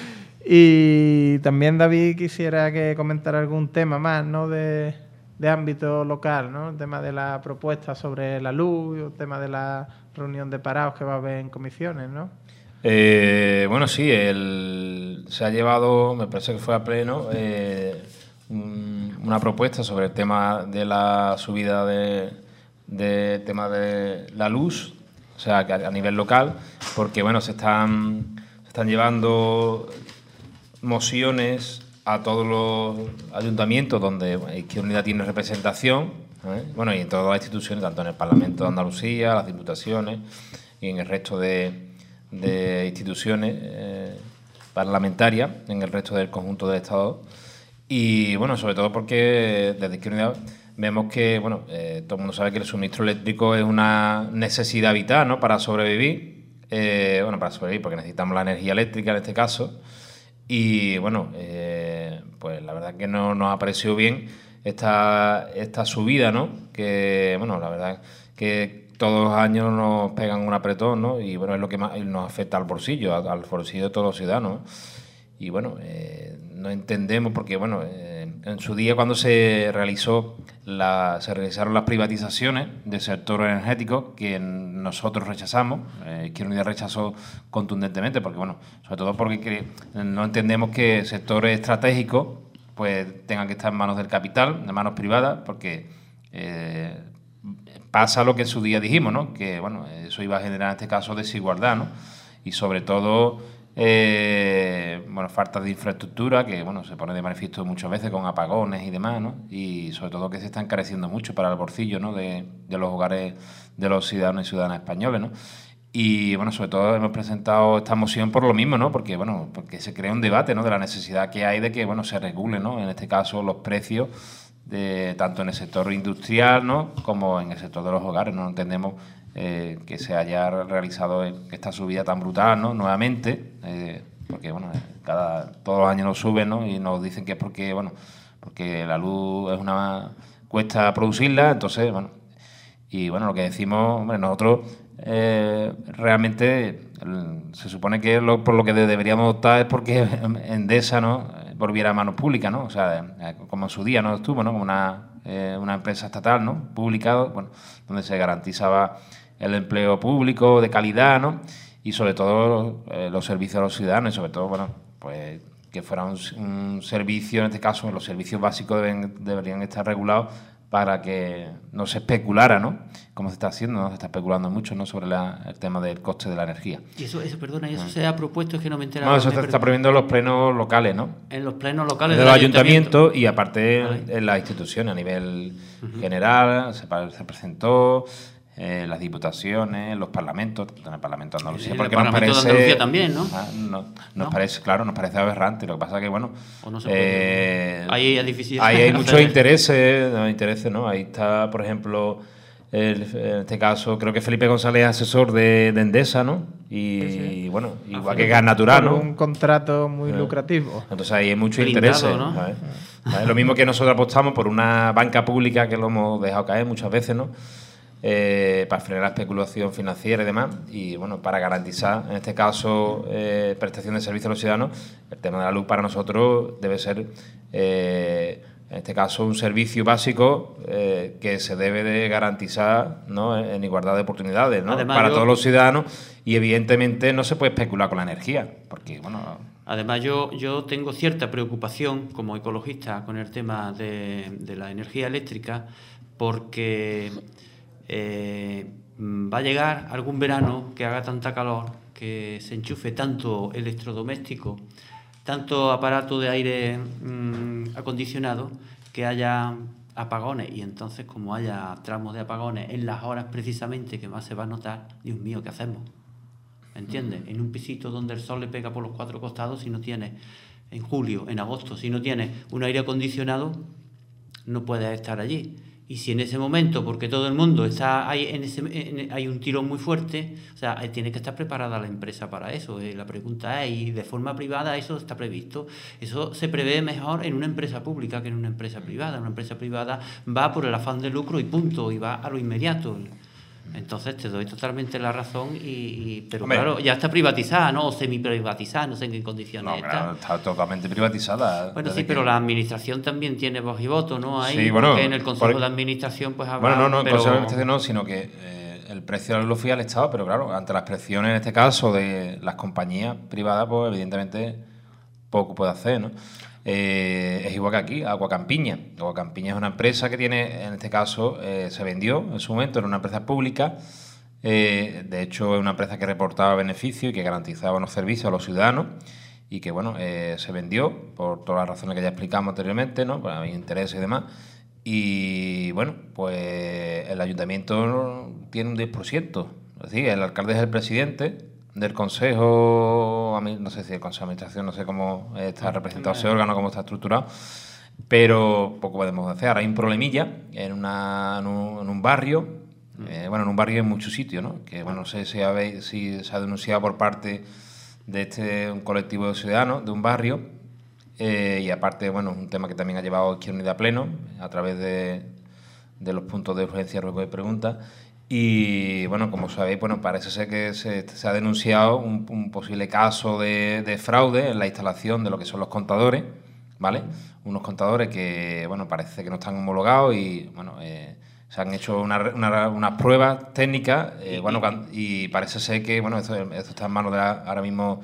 Y también David quisiera que comentara algún tema más, ¿no? De, de ámbito local, ¿no? El tema de la propuesta sobre la luz, el tema de la reunión de parados que va a haber en comisiones, ¿no? Eh, bueno, sí, el, se ha llevado, me parece que fue a pleno, eh, un, una propuesta sobre el tema de la subida de, de tema de la luz, o sea, que a, a nivel local, porque bueno, se están, se están llevando mociones a todos los ayuntamientos donde Izquierda Unida tiene representación, ¿eh? Bueno, y en todas las instituciones, tanto en el Parlamento de Andalucía, las diputaciones y en el resto de, de instituciones eh, parlamentarias, en el resto del conjunto del Estado. Y bueno, sobre todo porque desde Izquierda Unida vemos que, bueno, eh, todo el mundo sabe que el suministro eléctrico es una necesidad vital, ¿no?, para sobrevivir. Eh, bueno, para sobrevivir, porque necesitamos la energía eléctrica en este caso. Y bueno, eh, pues la verdad que no nos ha parecido bien esta, esta subida, ¿no? Que, bueno, la verdad que todos los años nos pegan un apretón, ¿no? Y bueno, es lo que más nos afecta al bolsillo, al, al bolsillo de todos los ciudadanos, ¿no? Y bueno, eh, no entendemos porque, bueno, eh, en su día cuando se realizó la, se realizaron las privatizaciones del sector energético, que nosotros rechazamos, eh, Izquierda Unida rechazó contundentemente, porque, bueno, sobre todo porque no entendemos que sectores estratégicos pues tengan que estar en manos del capital, en manos privadas, porque eh, pasa lo que en su día dijimos, ¿no? Que, bueno, eso iba a generar en este caso desigualdad, ¿no? Y sobre todo Eh, bueno, falta de infraestructura, que bueno, se pone de manifiesto muchas veces con apagones y demás, ¿no? Y sobre todo que se está encareciendo mucho para el bolsillo, ¿no?, de, de los hogares de los ciudadanos y ciudadanas españoles, ¿no? Y bueno, sobre todo hemos presentado esta moción por lo mismo, ¿no? Porque bueno, porque se crea un debate, ¿no?, de la necesidad que hay de que, bueno, se regule, ¿no?, en este caso los precios de, tanto en el sector industrial, ¿no?, como en el sector de los hogares. No entendemos Eh, que se haya realizado esta subida tan brutal, ¿no?, nuevamente, eh, porque bueno, cada todos los años nos suben, ¿no?, y nos dicen que es porque, bueno, porque la luz es una cuesta producirla, entonces, bueno, y bueno, lo que decimos, hombre, nosotros eh, realmente el, se supone que lo, por lo que deberíamos optar es porque Endesa, ¿no?, volviera a manos públicas, ¿no?, o sea, como en su día no estuvo, ¿no?, como una, eh, una empresa estatal, ¿no?, pública, bueno, donde se garantizaba el empleo público de calidad, ¿no? y sobre todo eh, los servicios a los ciudadanos y sobre todo, bueno, pues que fuera un, un servicio, en este caso los servicios básicos deben, deberían estar regulados para que no se especulara, ¿no? Como se está haciendo, ¿no? Se está especulando mucho, ¿no? Sobre la, el tema del coste de la energía. Y eso, eso perdona, y eso se ha propuesto, es que no me he enterado. No, eso se está prohibiendo en los plenos locales, ¿no? En los plenos locales de los ayuntamientos y aparte vale. en las instituciones a nivel uh-huh. general, se, se presentó... Eh, las diputaciones, los parlamentos, en el Parlamento de Andalucía, el porque Parlamento nos parece, de Andalucía también, ¿no? Ah, no nos ¿No? parece, claro, nos parece aberrante. Lo que pasa es que, bueno, no se eh, ahí es difícil. Ahí hay muchos intereses, no, intereses, ¿no? Ahí está, por ejemplo, el, en este caso, creo que Felipe González es asesor de, de Endesa, ¿no? Y, sí, sí. bueno, igual ah, que Gas Natural, ¿no? Un contrato muy ¿Eh? lucrativo. Entonces ahí hay muchos intereses, ¿no? ¿sabes? ¿Sabes? Lo mismo que nosotros apostamos por una banca pública, que lo hemos dejado caer muchas veces, ¿no? Eh, para frenar la especulación financiera y demás, y bueno, para garantizar, en este caso, eh, prestación de servicios a los ciudadanos. El tema de la luz para nosotros debe ser, eh, en este caso, un servicio básico eh, que se debe de garantizar, ¿no? en igualdad de oportunidades, ¿no? Además, para yo, todos los ciudadanos, y evidentemente no se puede especular con la energía, porque, bueno... Además, yo, yo tengo cierta preocupación como ecologista con el tema de, de la energía eléctrica, porque... Eh, va a llegar algún verano que haga tanta calor, que se enchufe tanto electrodoméstico, tanto aparato de aire mmm, acondicionado, que haya apagones. Y entonces, como haya tramos de apagones en las horas precisamente que más se va a notar, Dios mío, ¿qué hacemos? ¿Me entiendes? En un pisito donde el sol le pega por los cuatro costados, si no tienes, en julio, en agosto, si no tienes un aire acondicionado, no puedes estar allí. Y si en ese momento, porque todo el mundo está ahí, en ese, en, hay un tirón muy fuerte, o sea, tiene que estar preparada la empresa para eso. Eh, la pregunta es, ¿y de forma privada eso está previsto? Eso se prevé mejor en una empresa pública que en una empresa privada. Una empresa privada va por el afán de lucro y punto, y va a lo inmediato. Entonces te doy totalmente la razón, y, y pero Hombre, claro, ya está privatizada, ¿no? O semi-privatizada, no sé en qué condiciones no, está. Claro, está totalmente privatizada. Bueno, sí, que... pero la administración también tiene voz y voto, ¿no? Ahí, sí, bueno, porque en el Consejo por... de Administración pues habrá... Bueno, no, no, pero... el Consejo de Administración no, sino que eh, el precio de la luz fija al Estado, pero claro, ante las presiones en este caso de las compañías privadas, pues evidentemente poco puede hacer, ¿no? Eh, es igual que aquí, Agua Campiña. Agua Campiña es una empresa que tiene, en este caso, eh, se vendió en su momento, era una empresa pública. Eh, de hecho, es una empresa que reportaba beneficios y que garantizaba unos servicios a los ciudadanos, y que, bueno, eh, se vendió por todas las razones que ya explicamos anteriormente, ¿no? Pues había intereses y demás. Y, bueno, pues el ayuntamiento tiene un diez por ciento. Es decir, el alcalde es el presidente del consejo, no sé si el consejo de administración, no sé cómo está representado ese órgano, cómo está estructurado, pero poco podemos hacer. Ahora hay un problemilla en, una, en, un, en un barrio. Eh, bueno, en un barrio en muchos sitios, ¿no? Que, bueno, no sé si, habéis, si se ha denunciado por parte de este un colectivo de ciudadanos de un barrio, eh, y aparte, bueno, es un tema que también ha llevado Izquierda Unida a pleno a través de, de los puntos de urgencia, ruego y pregunta. Y, bueno, como sabéis, bueno, parece ser que se, se ha denunciado un, un posible caso de, de fraude en la instalación de lo que son los contadores, ¿vale? Unos contadores que, bueno, parece que no están homologados y, bueno, eh, se han hecho una, una, unas pruebas técnicas, eh, bueno, y parece ser que, bueno, esto, esto está en manos de la, ahora mismo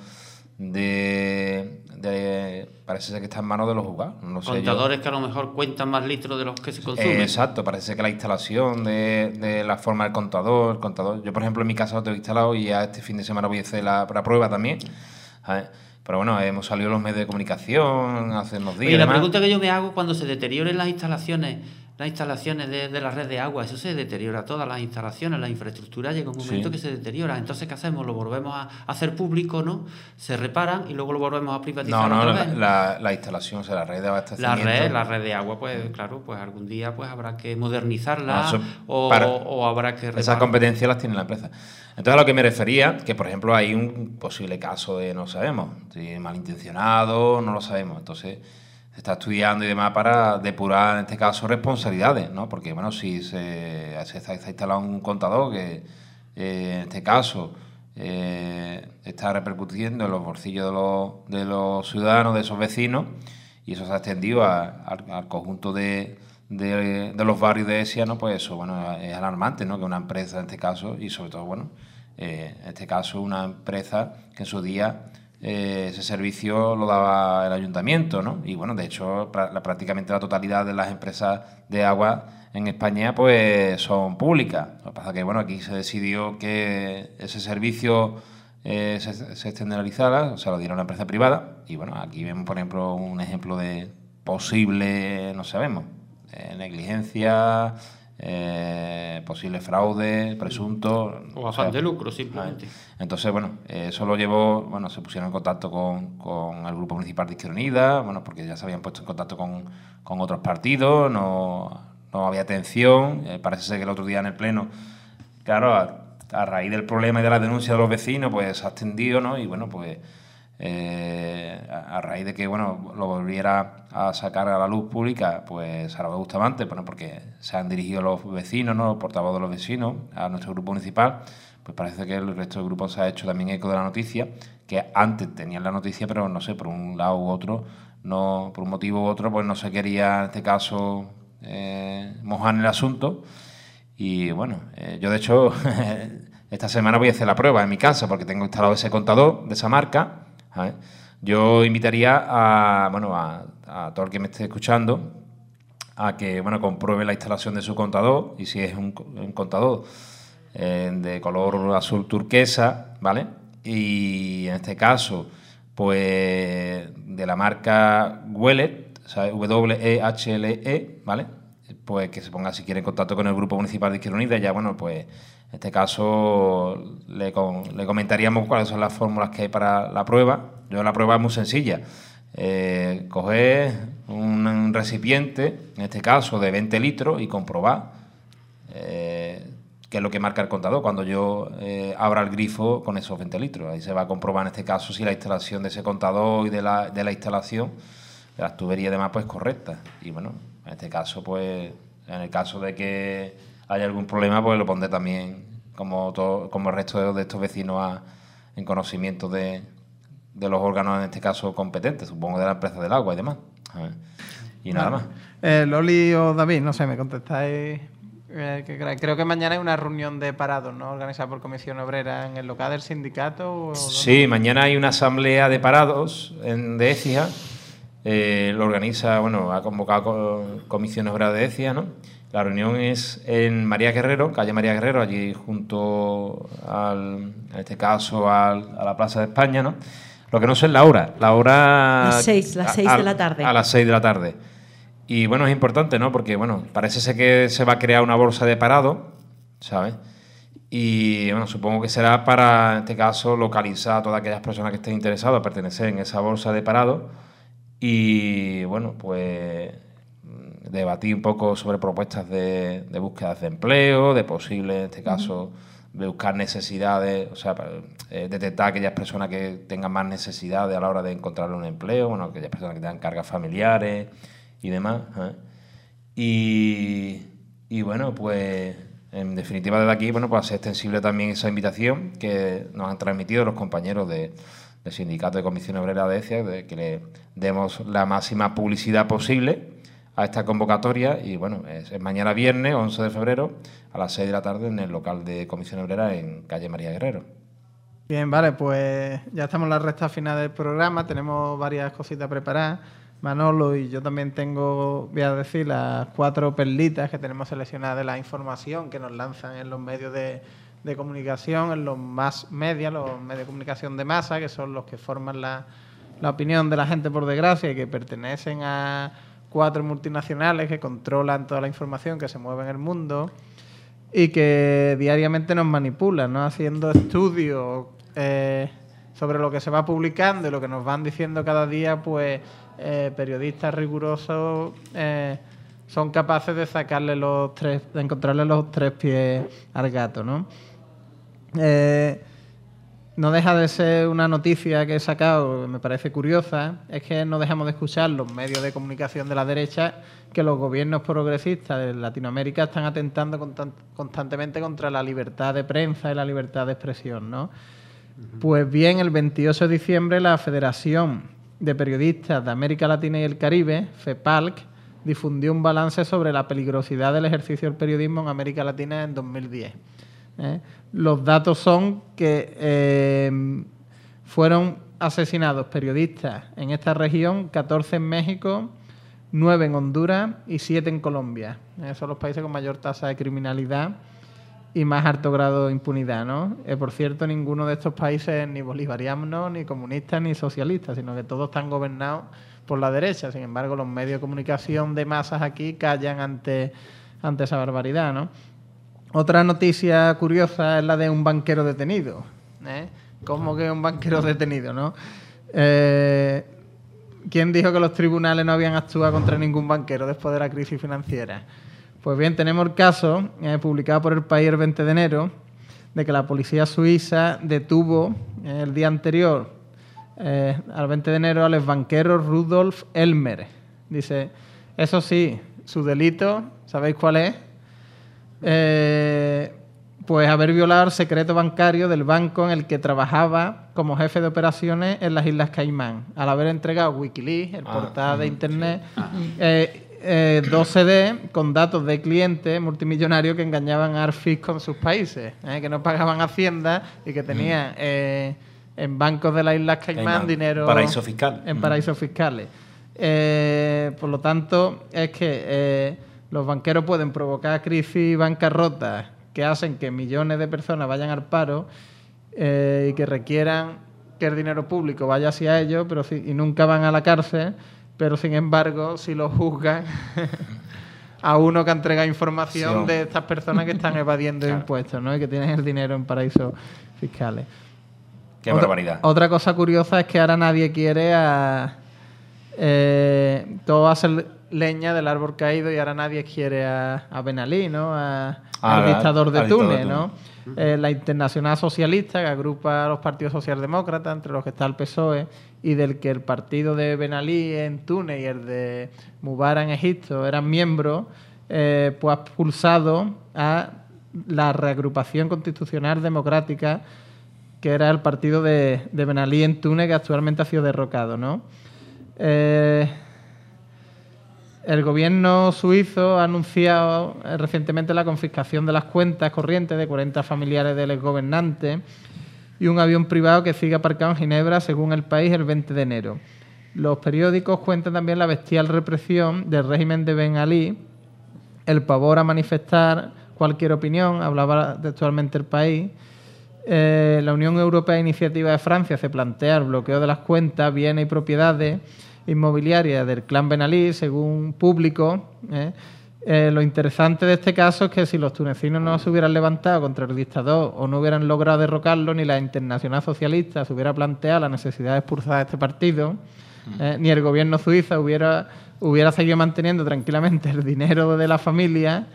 de, de... Parece ser que está en manos de los juzgados. No sé Contadores yo. que a lo mejor cuentan más litros de los que se consumen. Eh, exacto, parece que la instalación de, de la forma del contador, el contador... Yo, por ejemplo, en mi casa lo tengo instalado y ya este fin de semana voy a hacer la, la prueba también. ¿Sabes? Pero bueno, hemos salido los medios de comunicación hace unos días. Y la pregunta que yo me hago, cuando se deterioren las instalaciones... las instalaciones de, de la red de agua, eso se deteriora, todas las instalaciones, la infraestructura llega un momento sí. que se deteriora. Entonces, ¿qué hacemos? Lo volvemos a hacer público, ¿no? Se reparan y luego lo volvemos a privatizar. No, no, otra la, vez. La, la instalación, o sea, la red de abastecimiento. La red, la red de agua, pues claro, pues algún día pues habrá que modernizarla no, eso, o, para, o habrá que reparar. Esas competencias las tiene la empresa. Entonces, a lo que me refería, que por ejemplo hay un posible caso de, no sabemos, si malintencionado, no lo sabemos. Entonces, se está estudiando y demás para depurar, en este caso, responsabilidades, ¿no? Porque, bueno, si se, se está, está instalado un contador que, eh, en este caso, eh, está repercutiendo en los bolsillos de los, de los ciudadanos, de esos vecinos, y eso se ha extendido a, a, al conjunto de, de, de los barrios de Esia, ¿no? Pues eso, bueno, es alarmante, ¿no? Que una empresa, en este caso, y sobre todo, bueno, eh, en este caso una empresa que en su día eh, ese servicio lo daba el ayuntamiento, ¿no? Y bueno, de hecho pra- la, prácticamente la totalidad de las empresas de agua en España pues son públicas. Lo que pasa que bueno, aquí se decidió que ese servicio eh, se, se externalizara, o sea, lo dieron a una empresa privada. Y bueno, aquí vemos por ejemplo un ejemplo de posible, no sabemos, eh, negligencia, eh, posible fraude, presunto. O afán de lucro, simplemente. Entonces, bueno, eh, eso lo llevó, bueno, se pusieron en contacto con, con el Grupo Municipal de Izquierda Unida, bueno, porque ya se habían puesto en contacto con, con otros partidos, no, no había atención, eh, parece ser que el otro día en el Pleno, claro, a, a raíz del problema y de la denuncia de los vecinos, pues se ha extendido, ¿no? Y bueno, pues eh, a, a raíz de que, bueno, lo volviera a sacar a la luz pública, pues Sara Bustamante, bueno, porque se han dirigido los vecinos, ¿no? Los portavoces de los vecinos a nuestro grupo municipal, pues parece que el resto del grupo se ha hecho también eco de la noticia, que antes tenían la noticia, pero no sé, por un lado u otro, no, por un motivo u otro, pues no se quería en este caso eh, mojar en el asunto. Y bueno, eh, yo de hecho esta semana voy a hacer la prueba en mi casa porque tengo instalado ese contador de esa marca, ¿sabes? Yo invitaría a, bueno, a, a todo el que me esté escuchando a que bueno, compruebe la instalación de su contador, y si es un, un contador eh, de color azul turquesa, ¿vale? Y en este caso, pues de la marca Welet, o sea, W E H L E, ¿vale? Pues que se ponga si quiere en contacto con el Grupo Municipal de Izquierda Unida. Ya, bueno, pues en este caso le, con, le comentaríamos cuáles son las fórmulas que hay para la prueba. Yo la prueba es muy sencilla. Eh, coger un, un recipiente, en este caso de veinte litros, y comprobar eh, qué es lo que marca el contador cuando yo eh, abra el grifo con esos veinte litros. Ahí se va a comprobar en este caso si la instalación de ese contador y de la, de la instalación de las tuberías y demás pues correcta. Y bueno, en este caso pues en el caso de que haya algún problema pues lo pondré también como todo, como el resto de, de estos vecinos a, en conocimiento de, de los órganos en este caso competentes, supongo de la empresa del agua y demás. A ver. Y nada Vale. más. Eh, Loli o David, no sé, me contestáis. Eh, que cre- creo que mañana hay una reunión de parados, ¿no? Organizada por Comisión Obrera en el local del sindicato. ¿O Sí, mañana hay una asamblea de parados en, de ECIA. Eh, lo organiza, bueno, ha convocado Comisión Obrera de ECIA, ¿no? La reunión es en María Guerrero, calle María Guerrero, allí junto al, en este caso al, a la Plaza de España, ¿no? Lo que no sé es la hora. La hora... Las seis, las seis a, de la tarde. A las seis de la tarde. Y bueno, es importante, ¿no? Porque, bueno, parece ser que se va a crear una bolsa de parado, ¿sabes? Y, bueno, supongo que será para, en este caso, localizar a todas aquellas personas que estén interesadas a pertenecer en esa bolsa de parado y, bueno, pues debatir un poco sobre propuestas de, de búsquedas de empleo, de posible, en este caso, de buscar necesidades, o sea, para, eh, detectar aquellas personas que tengan más necesidades a la hora de encontrar un empleo, bueno, aquellas personas que tengan cargas familiares y demás. ¿eh? Y, y bueno, pues en definitiva desde aquí, bueno, pues hacer extensible también esa invitación que nos han transmitido los compañeros de, del Sindicato de Comisión Obrera de ECIA, de que le demos la máxima publicidad posible a esta convocatoria. Y bueno, es, es mañana viernes, once de febrero, a las seis de la tarde en el local de Comisión Obrera en calle María Guerrero. Bien, vale, pues ya estamos en la recta final del programa, tenemos varias cositas preparadas. Manolo y yo también tengo, voy a decir, las cuatro perlitas que tenemos seleccionadas de la información que nos lanzan en los medios de, de comunicación, en los más media, los medios de comunicación de masa, que son los que forman la, la opinión de la gente, por desgracia, y que pertenecen a cuatro multinacionales que controlan toda la información que se mueve en el mundo y que diariamente nos manipulan, ¿no? Haciendo estudios eh, sobre lo que se va publicando y lo que nos van diciendo cada día, pues eh, periodistas rigurosos eh, son capaces de sacarle los tres, de encontrarle los tres pies al gato, ¿no? Eh, no deja de ser una noticia que he sacado, que me parece curiosa, es que no dejamos de escuchar los medios de comunicación de la derecha que los gobiernos progresistas de Latinoamérica están atentando constant- constantemente contra la libertad de prensa y la libertad de expresión, ¿no? Uh-huh. Pues bien, el veintiocho de diciembre la Federación de Periodistas de América Latina y el Caribe, FEPALC, difundió un balance sobre la peligrosidad del ejercicio del periodismo en América Latina en dos mil diez. ¿eh? Los datos son que eh, fueron asesinados periodistas en esta región, catorce en México, nueve en Honduras y siete en Colombia. Eh, son los países con mayor tasa de criminalidad y más alto grado de impunidad, ¿no? Eh, por cierto, ninguno de estos países es ni bolivariano, ni comunista, ni socialista, sino que todos están gobernados por la derecha. Sin embargo, los medios de comunicación de masas aquí callan ante, ante esa barbaridad, ¿no? Otra noticia curiosa es la de un banquero detenido, ¿eh? ¿Cómo que un banquero detenido, no? Eh, ¿Quién dijo que los tribunales no habían actuado contra ningún banquero después de la crisis financiera? Pues bien, tenemos el caso, eh, publicado por El País el veinte de enero, de que la policía suiza detuvo eh, el día anterior, eh, al veinte de enero, al exbanquero Rudolf Elmer. Dice, eso sí, su delito, ¿sabéis cuál es? Eh, pues haber violado el secreto bancario del banco en el que trabajaba como jefe de operaciones en las Islas Caimán, al haber entregado Wikileaks, el Ah, portal de mm, internet, sí. Ah. eh, eh, dos C D con datos de clientes multimillonarios que engañaban al fisco en sus países, eh, que no pagaban Hacienda y que tenían eh, en bancos de las Islas Caimán, Caimán, dinero paraíso fiscal. en Mm. paraísos fiscales. Eh, por lo tanto, es que eh, los banqueros pueden provocar crisis y bancarrotas que hacen que millones de personas vayan al paro eh, y que requieran que el dinero público vaya hacia ellos, pero si, y nunca van a la cárcel, pero sin embargo, si lo juzgan a uno que ha entregado información Sí. de estas personas que están evadiendo Claro. impuestos, ¿no? Y que tienen el dinero en paraísos fiscales. Qué Otra- barbaridad. Otra cosa curiosa es que ahora nadie quiere a... Eh, todo hacer leña del árbol caído y ahora nadie quiere a, a Ben Ali, ¿no? A, Ah, al al- dictador de al dictador Túnez, de ¿no? Eh, la Internacional Socialista, que agrupa a los partidos socialdemócratas, entre los que está el P S O E, y del que el partido de Ben Ali en Túnez y el de Mubarak en Egipto eran miembros, eh, pues ha expulsado a la Reagrupación Constitucional Democrática, que era el partido de, de Ben Ali en Túnez, que actualmente ha sido derrocado, ¿no? Eh, el gobierno suizo ha anunciado eh, recientemente la confiscación de las cuentas corrientes de cuarenta familiares del exgobernante y un avión privado que sigue aparcado en Ginebra, según El País, el veinte de enero. Los periódicos cuentan también la bestial represión del régimen de Ben Ali, el pavor a manifestar cualquier opinión, hablaba textualmente El País. Eh, la Unión Europea Iniciativa de Francia se plantea el bloqueo de las cuentas, bienes y propiedades inmobiliarias del clan Ben Ali, según Público. ¿eh? Eh, lo interesante de este caso es que si los tunecinos no se hubieran levantado contra el dictador o no hubieran logrado derrocarlo, ni la Internacional Socialista se hubiera planteado la necesidad de expulsar a este partido, eh, ni el gobierno suizo hubiera, hubiera seguido manteniendo tranquilamente el dinero de la familia.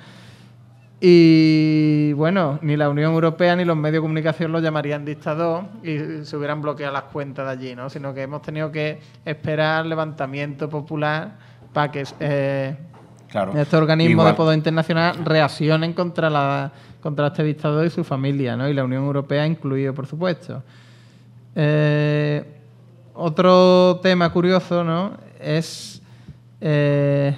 Y bueno, ni la Unión Europea ni los medios de comunicación lo llamarían dictador y se hubieran bloqueado las cuentas de allí, ¿no? Sino que hemos tenido que esperar levantamiento popular para que eh, Claro. estos organismos Igual. de poder internacional reaccionen contra la contra este dictador y su familia, ¿no? Y la Unión Europea incluido, por supuesto. Eh, otro tema curioso, ¿no? Es eh,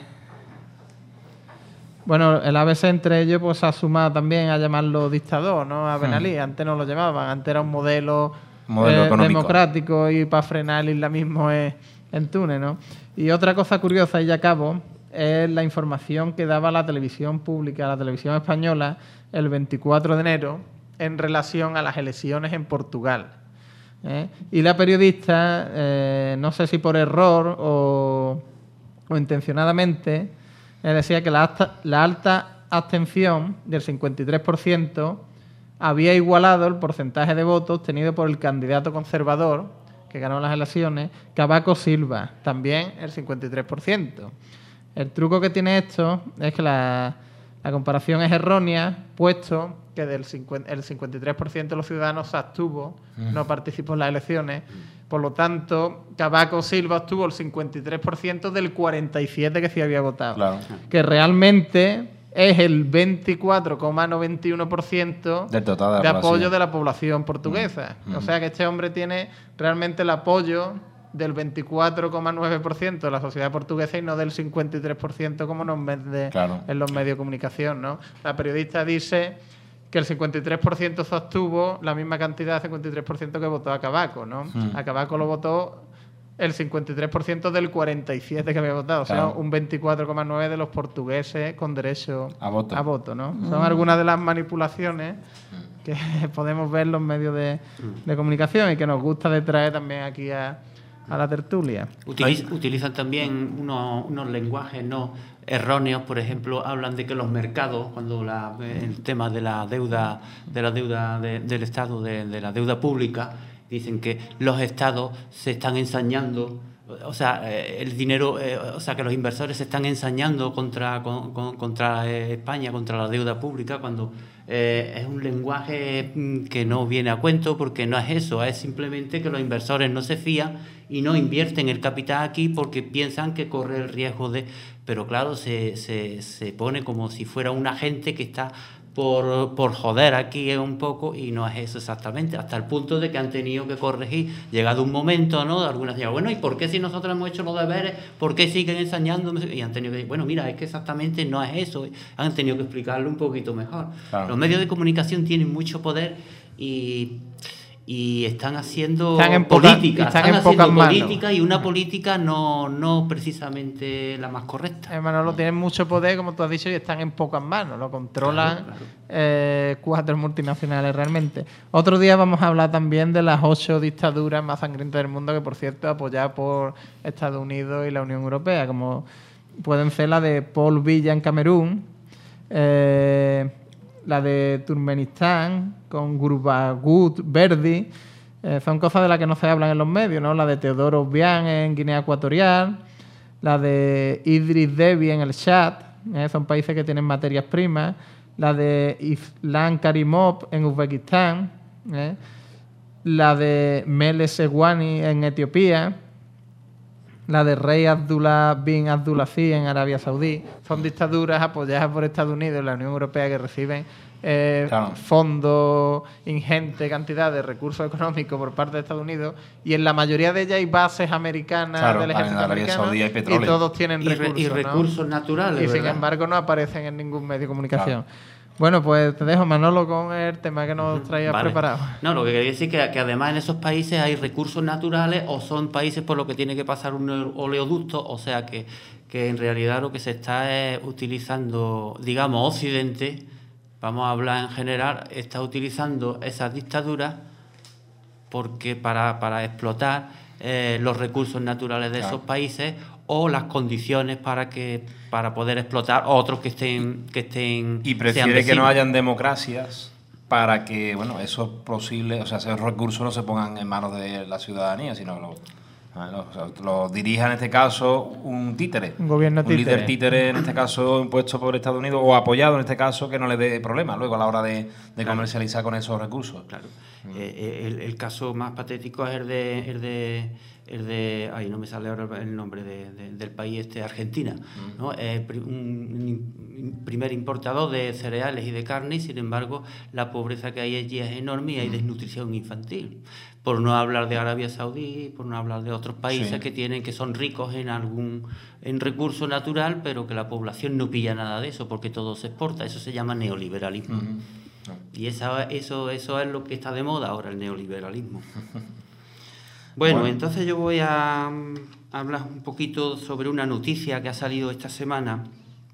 bueno, el A B C entre ellos pues ha sumado también a llamarlo dictador, ¿no? A Ben Ali. Antes no lo llamaban, antes era un modelo, Modelo eh, económico. democrático y para frenar el islamismo es en Túnez, ¿no? Y otra cosa curiosa, y ya acabo, es la información que daba la televisión pública, la televisión española, el veinticuatro de enero, en relación a las elecciones en Portugal. ¿eh? Y la periodista, eh, no sé si por error o, o intencionadamente, eh, decía que la, alta, la alta abstención del cincuenta y tres por ciento había igualado el porcentaje de votos obtenido por el candidato conservador que ganó las elecciones, Cavaco Silva, también el cincuenta y tres por ciento. El truco que tiene esto es que la, la comparación es errónea, puesto que del cincuenta, el cincuenta y tres por ciento de los ciudadanos se abstuvo, no participó en las elecciones. Por lo tanto, Cavaco Silva obtuvo el cincuenta y tres por ciento del cuarenta y siete por ciento que sí había votado. Claro. Que realmente es el veinticuatro coma noventa y uno por ciento Del total de la de población. apoyo de la población portuguesa. Mm. O sea que este hombre tiene realmente el apoyo del veinticuatro coma nueve por ciento de la sociedad portuguesa y no del cincuenta y tres por ciento como nos vende Claro. en los medios de comunicación, ¿no? La periodista dice que el cincuenta y tres por ciento sostuvo la misma cantidad de cincuenta y tres por ciento que votó a Cavaco, ¿no? Mm. A Cavaco lo votó el cincuenta y tres por ciento del cuarenta y siete por ciento que había votado, o sea, Claro. un veinticuatro coma nueve por ciento de los portugueses con derecho A voto. a voto, ¿no? Son algunas de las manipulaciones que podemos ver en los medios de, de comunicación y que nos gusta de traer también aquí a, a la tertulia. Utiliz- utilizan también unos, unos lenguajes no erróneos, por ejemplo, hablan de que los mercados, cuando la, el tema de la deuda, de la deuda de- del Estado, de, de la deuda pública, dicen que los estados se están ensañando, o sea, eh, el dinero, eh, o sea, que los inversores se están ensañando contra, con- con- contra eh, España, contra la deuda pública, cuando eh, es un lenguaje mm, que no viene a cuento, porque no es eso, es simplemente que los inversores no se fían y no invierten el capital aquí porque piensan que corre el riesgo de... Pero claro, se, se, se pone como si fuera un agente que está por, por joder aquí un poco, y no es eso exactamente, hasta el punto de que han tenido que corregir, llegado un momento, ¿no? Algunas decían, bueno, ¿y por qué si nosotros hemos hecho los deberes, por qué siguen ensañando? Y han tenido que decir, bueno, mira, es que exactamente no es eso, han tenido que explicarlo un poquito mejor. Claro. Los medios de comunicación tienen mucho poder y... y están haciendo Están en poca- política, están están, en haciendo pocas manos. política, y una política no, no precisamente la más correcta. Eh, Manolo, tienen mucho poder, como tú has dicho, y están en pocas manos. Lo controlan Claro, claro. eh, cuatro multinacionales realmente. Otro día vamos a hablar también de las ocho dictaduras más sangrientas del mundo, que por cierto apoyadas por Estados Unidos y la Unión Europea, como pueden ser la de Paul Biya en Camerún, eh, la de Turkmenistán con Gurbagut Berdi. Eh, son cosas de las que no se hablan en los medios, ¿no? La de Teodoro Obiang en Guinea Ecuatorial, la de Idris Deby en el Chad, ¿eh? Son países que tienen materias primas, la de Islam Karimov en Uzbekistán, ¿eh? La de Meles Zeghani en Etiopía, la de Rey Abdullah bin Abdulaziz en Arabia Saudí. Son dictaduras apoyadas por Estados Unidos y la Unión Europea, que reciben eh, Claro. fondos, ingente cantidad de recursos económicos por parte de Estados Unidos, y en la mayoría de ellas hay bases americanas Claro, del en ejército Arabia americano, Saudí hay y petróleo. todos tienen Y, re- recursos, y ¿no? recursos naturales, Y sin ¿verdad? embargo no aparecen en ningún medio de comunicación. Bueno, pues te dejo, Manolo, con el tema que nos traías Vale. preparado. No, lo que quería decir es que, que además en esos países hay recursos naturales, o son países por los que tiene que pasar un oleoducto, o sea que, que en realidad lo que se está es utilizando, digamos, Occidente, vamos a hablar en general, está utilizando esas dictaduras porque para, para explotar eh, los recursos naturales de Claro. esos países, o las condiciones para que para poder explotar otros que estén que estén Y sean prefiere que vecinos. no hayan democracias para que, bueno, esos posibles, o sea, esos recursos no se pongan en manos de la ciudadanía, sino que lo, ah, no, o sea, lo dirija en este caso un títere. Un gobierno Un títere. líder títere, en este caso impuesto por Estados Unidos, o apoyado en este caso, que no le dé problemas luego a la hora de, de comercializar con esos recursos. Claro. Eh, el, el caso más patético es el de, el de, el de, ay, no me sale ahora el nombre de- de- del país este, Argentina, ¿no? Es pri- un, un primer importador de cereales y de carne, y sin embargo la pobreza que hay allí es enorme y hay desnutrición infantil. Por no hablar de Arabia Saudí, por no hablar de otros países Sí. que tienen, que son ricos en algún en recurso natural, pero que la población no pilla nada de eso porque todo se exporta. Eso se llama neoliberalismo. Ujú. Y esa, eso, eso es lo que está de moda ahora, el neoliberalismo. Bueno, Bueno. entonces yo voy a mm, hablar un poquito sobre una noticia que ha salido esta semana,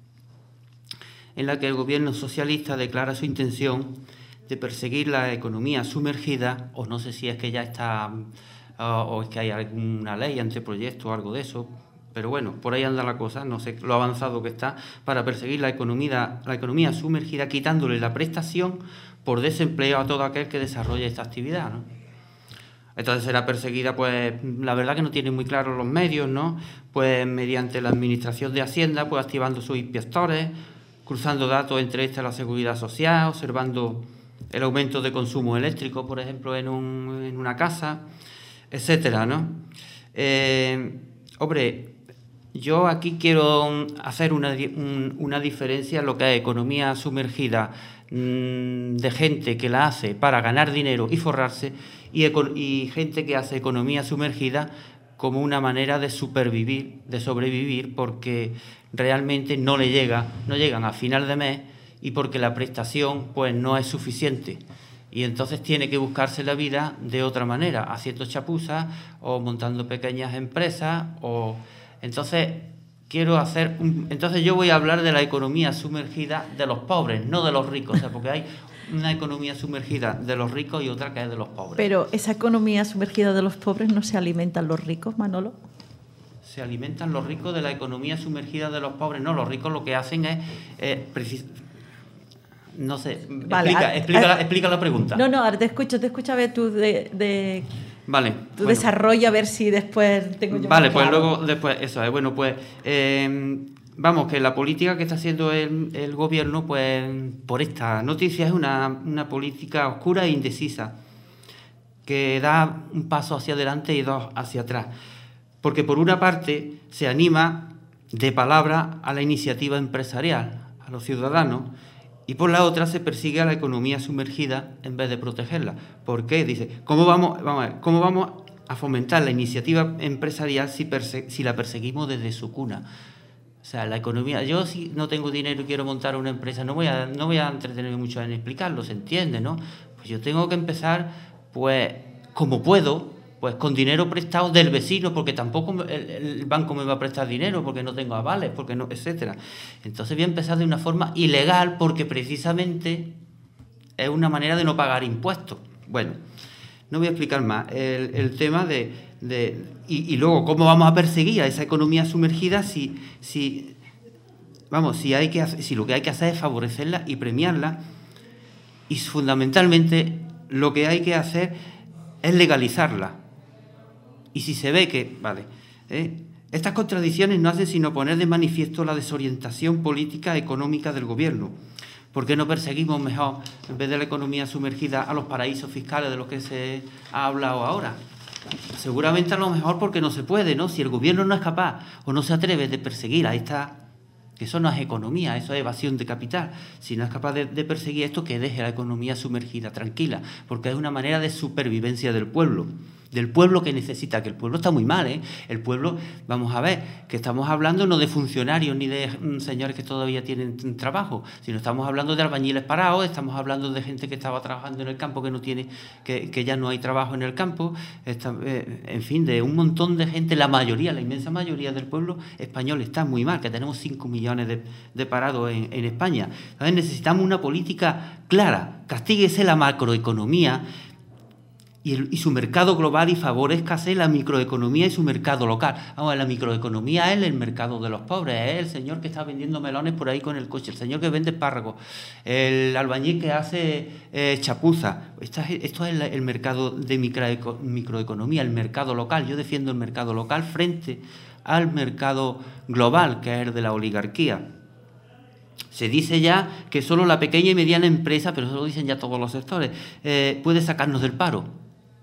en la que el gobierno socialista declara su intención de perseguir la economía sumergida, o no sé si es que ya está, mm, o o es que hay alguna ley, anteproyecto o algo de eso, pero bueno, por ahí anda la cosa, no sé lo avanzado que está, para perseguir la economía, la economía sumergida, quitándole la prestación por desempleo a todo aquel que desarrolle esta actividad, ¿no? Entonces será perseguida, pues, la verdad que no tiene muy claro los medios, ¿no? Pues mediante la Administración de Hacienda, pues activando sus inspectores, cruzando datos entre esta y la Seguridad Social, observando el aumento de consumo eléctrico, por ejemplo, en, un, en una casa, etcétera, ¿no? Eh, hombre, yo aquí quiero hacer una, di- un- una diferencia en lo que es economía sumergida, mm, de gente que la hace para ganar dinero y forrarse, y, eco- y gente que hace economía sumergida como una manera de supervivir, de sobrevivir, porque realmente no le llega, no llegan a final de mes y porque la prestación pues no es suficiente. Y entonces tiene que buscarse la vida de otra manera, haciendo chapuzas o montando pequeñas empresas. O entonces quiero hacer un... entonces yo voy a hablar de la economía sumergida de los pobres, no de los ricos, o sea, porque hay una economía sumergida de los ricos y otra que es de los pobres. Pero esa economía sumergida de los pobres, ¿no se alimentan los ricos, Manolo? Se alimentan los ricos de la economía sumergida de los pobres. No, los ricos lo que hacen es eh, precis... no sé, Vale, explica, a, explica, a, la, explica la pregunta. No, no, ahora te escucho, te escucho a ver tú de, de vale, tu bueno. desarrollo, a ver si después tengo yo Vale, más pues claro. luego, después, eso es, bueno, pues, eh, vamos, que la política que está haciendo el, el gobierno, pues, por esta noticia es una, una política oscura e indecisa, que da un paso hacia adelante y dos hacia atrás. Porque por una parte se anima de palabra a la iniciativa empresarial, a los ciudadanos, y por la otra se persigue a la economía sumergida en vez de protegerla. ¿Por qué? Dice, ¿cómo vamos, vamos a ver, ¿cómo vamos a fomentar la iniciativa empresarial si, perse si la perseguimos desde su cuna? O sea, la economía... Yo si no tengo dinero y quiero montar una empresa, no voy a, no voy a entretenerme mucho en explicarlo, se entiende, ¿no? Pues yo tengo que empezar, pues, como puedo, pues con dinero prestado del vecino, porque tampoco el, el banco me va a prestar dinero, porque no tengo avales, porque no, etcétera. Entonces voy a empezar de una forma ilegal, porque precisamente es una manera de no pagar impuestos. Bueno, no voy a explicar más el, el tema de... de y, y luego, ¿cómo vamos a perseguir a esa economía sumergida si, si, vamos, si, hay que, si lo que hay que hacer es favorecerla y premiarla? Y fundamentalmente lo que hay que hacer es legalizarla. Y si se ve que, vale, ¿eh? estas contradicciones no hacen sino poner de manifiesto la desorientación política y económica del gobierno. ¿Por qué no perseguimos mejor, en vez de la economía sumergida, a los paraísos fiscales de los que se ha hablado ahora? Seguramente a lo mejor porque no se puede, ¿no? Si el gobierno no es capaz o no se atreve de perseguir a esta... que eso no es economía, eso es evasión de capital. Si no es capaz de, de perseguir esto, que deje la economía sumergida, tranquila, porque es una manera de supervivencia del pueblo. Del pueblo que necesita, que el pueblo está muy mal, ¿eh? El pueblo, vamos a ver, que estamos hablando no de funcionarios ni de mm, señores que todavía tienen trabajo, sino estamos hablando de albañiles parados, estamos hablando de gente que estaba trabajando en el campo, que no tiene, que, que ya no hay trabajo en el campo, está, eh, en fin, de un montón de gente, la mayoría, la inmensa mayoría del pueblo español está muy mal, que tenemos cinco millones de, de parados en, en España. Entonces necesitamos una política clara, castíguese la macroeconomía, Y, el, y su mercado global y favorezcase la microeconomía y su mercado local. Vamos, la microeconomía es el mercado de los pobres, es el señor que está vendiendo melones por ahí con el coche, el señor que vende espárragos, el albañil que hace eh, chapuza. Esto es, esto es el, el mercado de microeco, microeconomía, el mercado local. Yo defiendo el mercado local frente al mercado global, que es el de la oligarquía. Se dice ya que solo la pequeña y mediana empresa, pero eso lo dicen ya todos los sectores, eh, puede sacarnos del paro.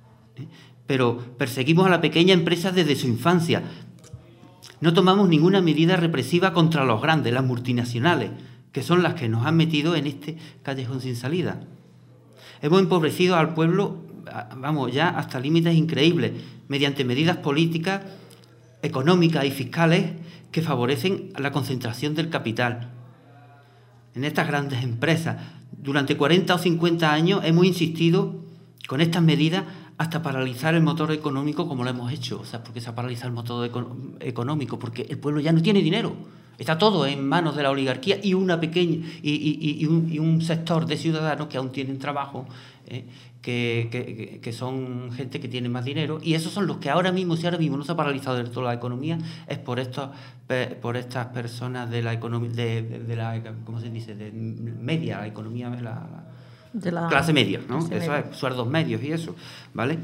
Pero perseguimos a la pequeña empresa desde su infancia. No tomamos ninguna medida represiva contra los grandes, las multinacionales, que son las que nos han metido en este callejón sin salida. Hemos empobrecido al pueblo, vamos, ya hasta límites increíbles, mediante medidas políticas, económicas y fiscales que favorecen la concentración del capital en estas grandes empresas. Durante cuarenta o cincuenta años hemos insistido con estas medidas hasta paralizar el motor económico como lo hemos hecho. O sea, ¿por qué se ha paralizado el motor económico? Porque el pueblo ya no tiene dinero. Está todo en manos de la oligarquía y una pequeña y, y, y, un, y un sector de ciudadanos que aún tienen trabajo, eh, que, que, que son gente que tiene más dinero, y esos son los que ahora mismo, si ahora mismo no se ha paralizado del todo la economía, es por estos, por estas personas de la economía, de, de, de la, ¿cómo se dice?, de media, la economía, la, la de la clase media, ¿no? Clase eso media. Es, sueldos medios y eso, ¿vale?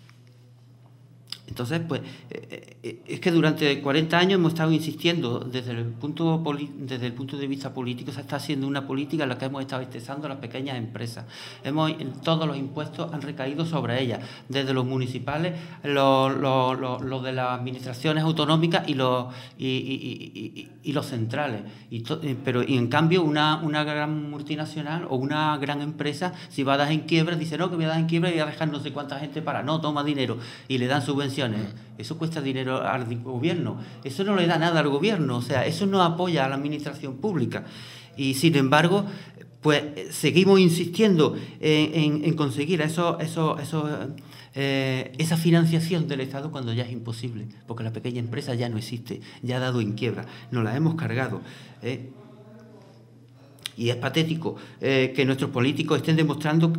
Entonces, pues, eh, es que durante cuarenta años hemos estado insistiendo, desde el punto desde el punto de vista político, se está haciendo una política en la que hemos estado estresando a las pequeñas empresas. Hemos, todos los impuestos han recaído sobre ellas, desde los municipales, los lo, lo, lo de las administraciones autonómicas y los, y, y, y, y los centrales. Y to, pero y en cambio, una, una gran multinacional o una gran empresa, si va a dar en quiebra, dice, no, que voy a dar en quiebra y voy a dejar no sé cuánta gente para, no, toma dinero, y le dan subvenciones subvenciones. Eso cuesta dinero al gobierno. Eso no le da nada al gobierno. O sea, eso no apoya a la administración pública. Y, sin embargo, pues seguimos insistiendo en, en, en conseguir eso, eso, eso, eh, esa financiación del Estado cuando ya es imposible, porque la pequeña empresa ya no existe, ya ha dado en quiebra, nos la hemos cargado. ¿eh? Y es patético eh, que nuestros políticos estén demostrando,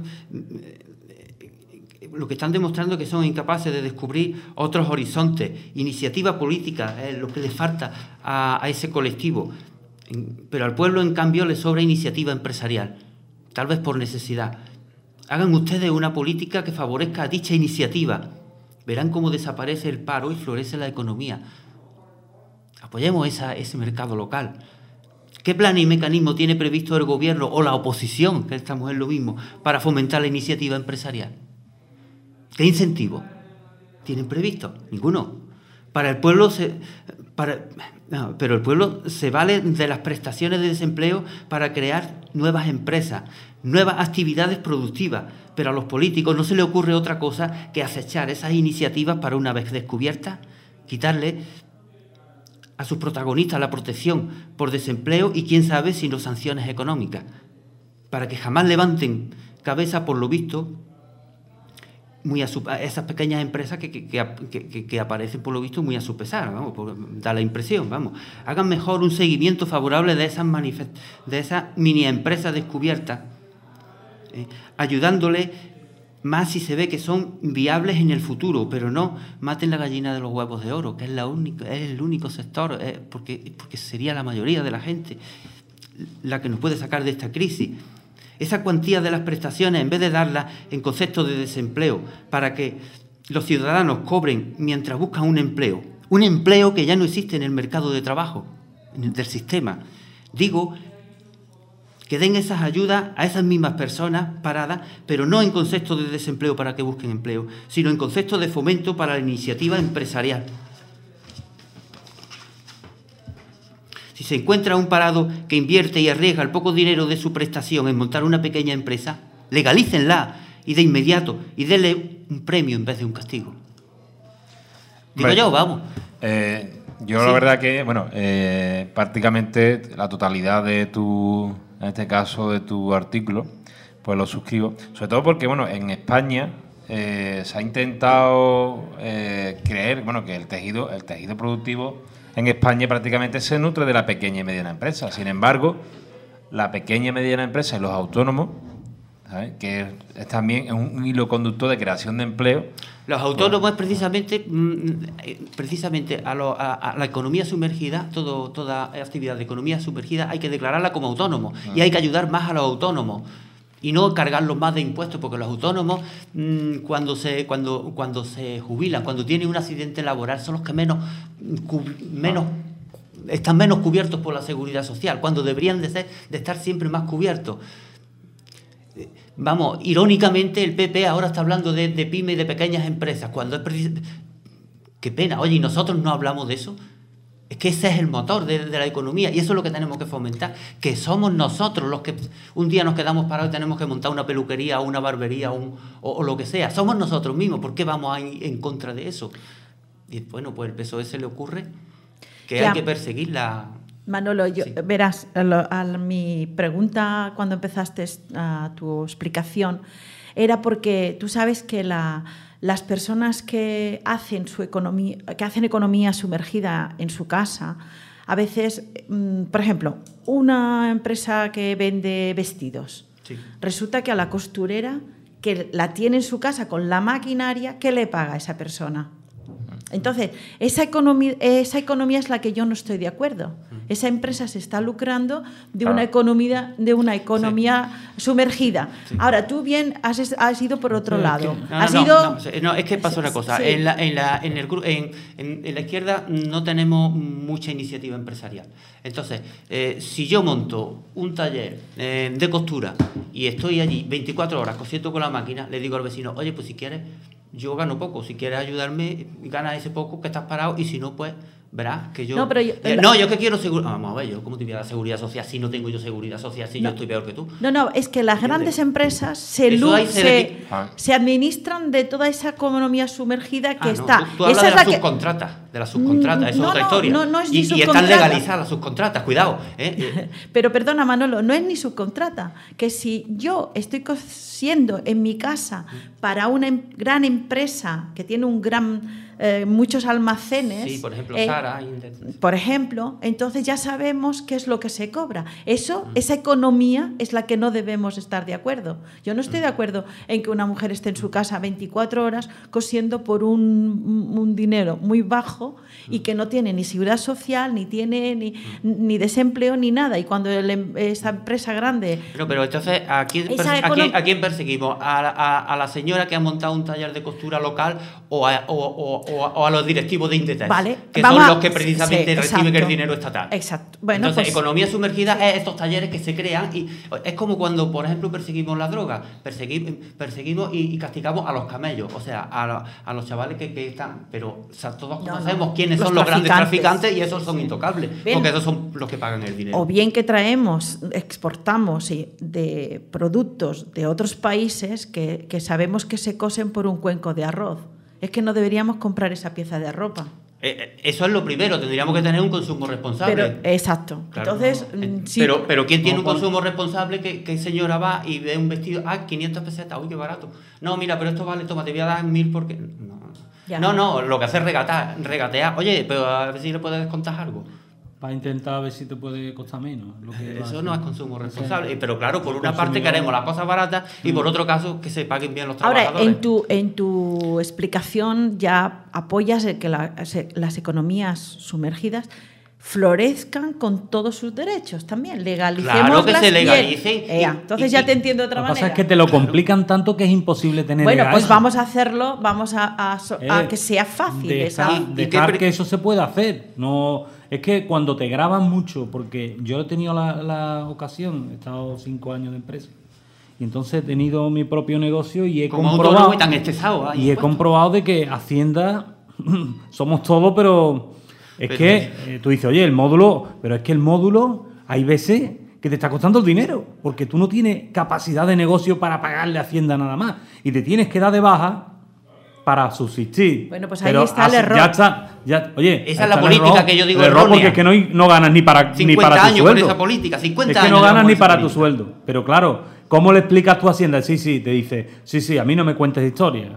eh, lo que están demostrando que son incapaces de descubrir otros horizontes, iniciativa política, es eh, lo que le falta a, a ese colectivo. Pero al pueblo, en cambio, le sobra iniciativa empresarial, tal vez por necesidad. Hagan ustedes una política que favorezca dicha iniciativa. Verán cómo desaparece el paro y florece la economía. Apoyemos esa, ese mercado local. ¿Qué plan y mecanismo tiene previsto el gobierno o la oposición, que estamos en lo mismo, para fomentar la iniciativa empresarial? ¿Qué incentivos tienen previsto? Ninguno. Para el pueblo se... Para, no, pero el pueblo se vale de las prestaciones de desempleo para crear nuevas empresas, nuevas actividades productivas, pero a los políticos no se les ocurre otra cosa que acechar esas iniciativas para, una vez descubiertas, quitarle a sus protagonistas la protección por desempleo y quién sabe si no sanciones económicas, para que jamás levanten cabeza, por lo visto, muy a, su, a esas pequeñas empresas que, que, que, que, que aparecen, por lo visto, muy a su pesar, vamos, por, da la impresión, vamos. Hagan mejor un seguimiento favorable de esas, manifest, de esas mini empresas descubiertas, eh, ayudándole más si se ve que son viables en el futuro, pero no maten la gallina de los huevos de oro, que es, la única, es el único sector, eh, porque, porque sería la mayoría de la gente la que nos puede sacar de esta crisis. Esa cuantía de las prestaciones, en vez de darlas en concepto de desempleo, para que los ciudadanos cobren mientras buscan un empleo, un empleo que ya no existe en el mercado de trabajo, del sistema. Digo que den esas ayudas a esas mismas personas paradas, pero no en concepto de desempleo para que busquen empleo, sino en concepto de fomento para la iniciativa empresarial. Si se encuentra un parado que invierte y arriesga el poco dinero de su prestación en montar una pequeña empresa, legalícenla y de inmediato y denle un premio en vez de un castigo. Digo bueno, yo, vamos. Eh, yo sí. La verdad que, bueno, eh, prácticamente la totalidad de tu, en este caso, de tu artículo, pues lo suscribo. Sobre todo porque, bueno, en España eh, se ha intentado eh, creer, bueno, que el tejido, el tejido productivo en España prácticamente se nutre de la pequeña y mediana empresa. Sin embargo, la pequeña y mediana empresa y los autónomos, ¿sabes?, que es también un hilo conductor de creación de empleo. Los autónomos es precisamente, precisamente a, lo, a, a la economía sumergida, todo, toda actividad de economía sumergida hay que declararla como autónomo ah. y hay que ayudar más a los autónomos. Y no cargarlos más de impuestos, porque los autónomos, mmm, cuando se cuando cuando se jubilan, cuando tienen un accidente laboral, son los que menos, menos están menos cubiertos por la seguridad social, cuando deberían de, ser, de estar siempre más cubiertos. Vamos, irónicamente el P P ahora está hablando de, de pymes y de pequeñas empresas, cuando es precis... Qué pena, oye, ¿y nosotros no hablamos de eso? Es que ese es el motor de, de la economía y eso es lo que tenemos que fomentar, que somos nosotros los que un día nos quedamos parados y tenemos que montar una peluquería o una barbería un, o, o lo que sea. Somos nosotros mismos. ¿Por qué vamos a ir en contra de eso? Y bueno, pues el P S O E se le ocurre que ya. hay que perseguir la... Manolo, yo, sí. verás, a, lo, a mi pregunta cuando empezaste a tu explicación era porque tú sabes que la... Las personas que hacen su economía, que hacen economía sumergida en su casa, a veces, por ejemplo, una empresa que vende vestidos, sí. resulta que a la costurera que la tiene en su casa con la maquinaria, ¿qué le paga a esa persona? Entonces, esa economía, esa economía es la que yo no estoy de acuerdo. Esa empresa se está lucrando de una economía, de una economía sí. sumergida. Sí. Ahora, tú bien has, has ido por otro lado. No, has no, ido... no, no, es que pasa una cosa. Sí. En, la, en, la, en, el, en, en, en la izquierda no tenemos mucha iniciativa empresarial. Entonces, eh, si yo monto un taller eh, de costura y estoy allí veinticuatro horas cosiendo con la máquina, le digo al vecino, oye, pues si quieres... Yo gano poco, si quieres ayudarme, ganas ese poco que estás parado y si no, pues Verás que yo... No, pero yo- eh, no, yo que quiero seguridad... Vamos a ver, yo cómo te voy a dar seguridad social si no tengo yo seguridad social, si No. yo estoy peor que tú. No, no, es que las grandes empresas se, Eso lu- hay se, selectivi- Ah. se administran de toda esa economía sumergida que Ah, no, está. Tú, tú hablas Esa de es las la que- subcontratas, de las subcontratas, eso No, es otra no, historia. no, no es y, ni y están subcontrata. legalizadas las subcontratas, cuidado. ¿eh? Pero perdona, Manolo, no es ni subcontrata. Que si yo estoy cosiendo en mi casa para una em- gran empresa que tiene un gran eh, muchos almacenes, Sí, por ejemplo, eh, Zara, Inditex. por ejemplo, entonces ya sabemos qué es lo que se cobra. Eso, esa economía es la que no debemos estar de acuerdo. Yo no estoy de acuerdo en que una mujer esté en su casa veinticuatro horas cosiendo por un, un dinero muy bajo y que no tiene ni seguridad social, ni tiene ni, ni desempleo, ni nada. Y cuando el- esa empresa grande... Pero, pero entonces, ¿a quién, Esa perse- a econom- quién- a quién perseguimos? ¿A, a- a la señora que ha montado un taller de costura local o a, o- o- o a- o a los directivos de Inditex? Vale, que vamos son a- los que precisamente sí, reciben exacto. el dinero estatal. Exacto. Bueno, Entonces, pues- economía sumergida es estos talleres que se crean y es como cuando, por ejemplo, perseguimos la droga, perseguimos, perseguimos y, y castigamos a los camellos, o sea, a, la- a los chavales que, que están, pero o sea, todos No, conocemos no, quiénes los son los grandes traficantes. traficantes y esos son intocables, Bien. porque esos son los que pagan el dinero. O bien que traemos, exportamos sí, de productos de otros países que, que sabemos que se cosen por un cuenco de arroz. Es que no deberíamos comprar esa pieza de ropa. Eh, eh, eso es lo primero, tendríamos que tener un consumo responsable. Pero, exacto. Claro. Entonces, Eh, mm, sí, pero, pero ¿quién tiene No, un por- consumo responsable que, que señora va y ve un vestido, ah, quinientas pesetas, uy, qué barato. No, mira, pero esto vale, toma, te voy a dar mil porque... No, Ya. no, no, lo que hace es regatear, regatear. Oye, pero a ver si le puedes descontar algo. Para intentar ver si te puede costar menos. lo que va a Eso hacer. no es consumo Ese- responsable. Eh, Pero claro, por una consumidor- parte queremos las cosas baratas y por otro caso que se paguen bien los ahora, trabajadores. en tu, en tu explicación ya apoyas el que la- se- las economías sumergidas florezcan con todos sus derechos también. Legalicemos Claro que se legalicen y- entonces y- ya y- te entiendo de otra Lo que manera. pasa es que te lo complican tanto que es imposible tener Bueno, legal pues eso. vamos a hacerlo, vamos a, a so- a Eh, que sea fácil. Dejar, esa- ¿Y qué dejar pre- que eso se pueda hacer. No, es que cuando te graban mucho, porque yo he tenido la, la ocasión, he estado cinco años de empresa, y entonces he tenido mi propio negocio y he Como comprobado, autónomo y tan estresado. ah, y he impuestos. comprobado de que Hacienda somos todos, pero es Pero que es- eh, tú dices, oye, el módulo, pero es que el módulo hay veces que te está costando el dinero, porque tú no tienes capacidad de negocio para pagarle a Hacienda nada más, y te tienes que dar de baja para subsistir. Bueno, pues ahí Pero está el así- error. Ya está, ya, oye, Esa es está la el política error. que yo digo El error errónea. porque es que no, no ganas ni para, ni cincuenta para tu años con sueldo. esa política, cincuenta es que no años ganas llevamos ni esa para tu política. sueldo. Pero claro, ¿cómo le explicas tú a Hacienda? Sí, sí, te dice, sí, sí, a mí no me cuentes historia.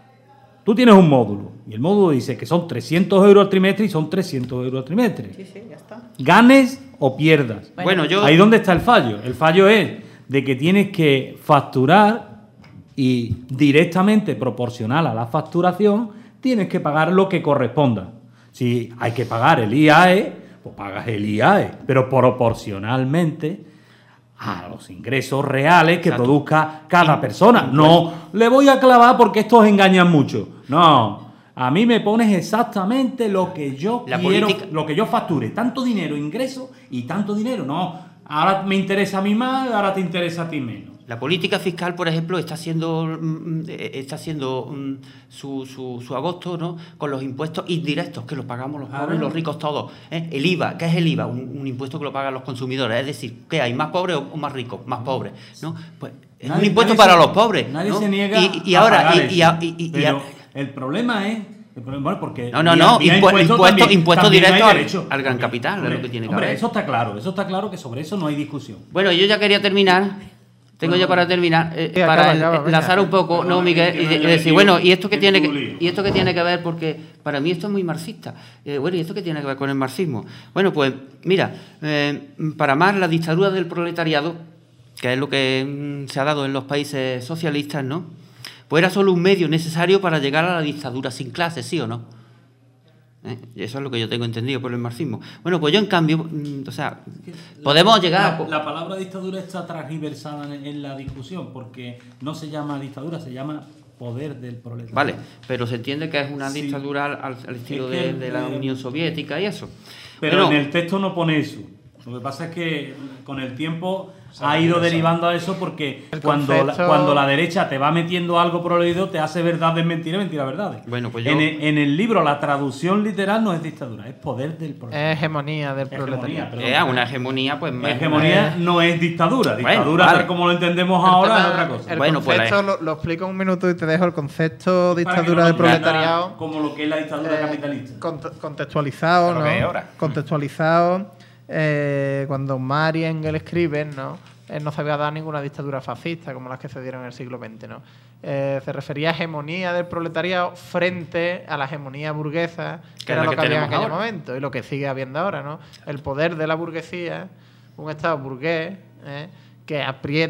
Tú tienes un módulo y el módulo dice que son trescientos euros al trimestre y son trescientos euros al trimestre. Sí, sí, ya está. Ganes o pierdas. Bueno, yo... Ahí donde está el fallo. El fallo es de que tienes que facturar y directamente proporcional a la facturación tienes que pagar lo que corresponda. Si hay que pagar el I A E, pues pagas el I A E, pero proporcionalmente a los ingresos reales que Exacto. produzca cada persona. No le voy a clavar porque estos engañan mucho. No. A mí me pones exactamente lo que yo La quiero, política- lo que yo facture. Tanto dinero ingreso y tanto dinero. No, ahora me interesa a mí más, ahora te interesa a ti menos. La política fiscal, por ejemplo, está haciendo, mm, eh, está haciendo mm, su, su, su agosto, ¿no?, con los impuestos indirectos que los pagamos los Claro. pobres y los ricos todos. ¿eh? El I V A, ¿qué es el I V A? Un, un impuesto que lo pagan los consumidores. Es decir, ¿qué hay? ¿Más pobres o más ricos? Más pobres, ¿no? Pues es Nadie- un impuesto nadie para se- los pobres. Nadie ¿no? se niega y, y a ahora, pagar y, eso. y a- y- y- y a- Pero el problema es... el problema- bueno, porque No, no, vía- no, vía impu- impuesto impuesto- también- impuesto también hay directo al- derecho. al gran capital, es Hombre, lo que tiene que hombre, haber. eso está claro, eso está claro que sobre eso no hay discusión. Bueno, yo ya quería terminar. Tengo ya para terminar, eh, Sí, para acaba, acaba, venga. enlazar un poco, ¿no, Miguel? Y, de- y decir, bueno, ¿y esto qué tiene que, y esto qué tiene que ver? Porque para mí esto es muy marxista. Eh, bueno, ¿y esto qué tiene que ver con el marxismo? Bueno, pues mira, eh, para Marx la dictadura del proletariado, que es lo que mm, se ha dado en los países socialistas, ¿no?, pues era solo un medio necesario para llegar a la dictadura sin clases, ¿sí o no? ¿Eh? Eso es lo que yo tengo entendido por el marxismo. Bueno, pues yo en cambio, mm, o sea, podemos llegar... La, la palabra dictadura está transversada en, en la discusión porque no se llama dictadura, se llama poder del proletariado. Vale, pero se entiende que es una Sí. dictadura al, al estilo Es que de, el- de la el- Unión Soviética y eso. Pero Bueno, en el texto no pone eso. Lo que pasa es que con el tiempo Se ha ha ido regresado. derivando a eso porque El cuando la, concepto- cuando la derecha te va metiendo algo por el oído, te hace verdades mentiras, mentiras verdades. Bueno, pues yo- en, el, en el libro la traducción literal no es dictadura, es poder del proletariado. Es hegemonía del Hegemonía, proletariado. perdón. Eh, una hegemonía, pues... más- Hegemonía no es dictadura. Bueno, Dictadura, vale. tal como lo entendemos El ahora, tema- es otra cosa. El Bueno, pues la- concepto lo, lo explico en un minuto y te dejo el concepto Para que dictadura no del nos entienda proletariado. como lo que es la dictadura eh, capitalista. cont- contextualizado, Lo ¿no? que hay ahora. Contextualizado. eh, cuando Marx y Engels escriben, ¿no? Él no se había dado ninguna dictadura fascista como las que se dieron en el siglo veinte, ¿no? Eh, se refería a hegemonía del proletariado frente a la hegemonía burguesa, que, Que es era la lo que que había en tenemos aquel ahora. momento y lo que sigue habiendo ahora, ¿no? El poder de la burguesía, un Estado burgués, ¿eh? que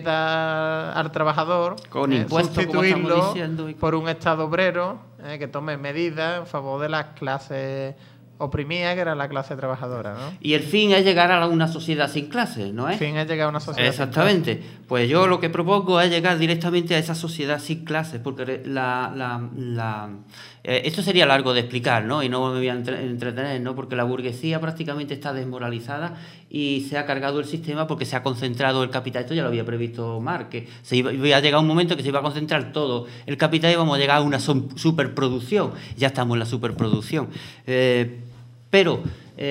aprieta al trabajador, Con ¿eh? impuestos, como estamos sustituirlo diciendo, y- por un Estado obrero ¿eh? que tome medidas en favor de las clases oprimidas, que era la clase trabajadora, ¿no? Y el fin es llegar a una sociedad sin clases, ¿no En es? fin, es llegar a una sociedad. sin Exactamente. Pues yo lo que propongo es llegar directamente a esa sociedad sin clases, porque la, la, la- eh, esto sería largo de explicar, ¿no? Y no me voy a entre- entretener, ¿no? Porque la burguesía prácticamente está desmoralizada y se ha cargado el sistema porque se ha concentrado el capital. Esto ya lo había previsto Marx, que se iba, iba a llegar un momento que se iba a concentrar todo el capital y vamos a llegar a una som- superproducción. Ya estamos en la superproducción. Eh, Pero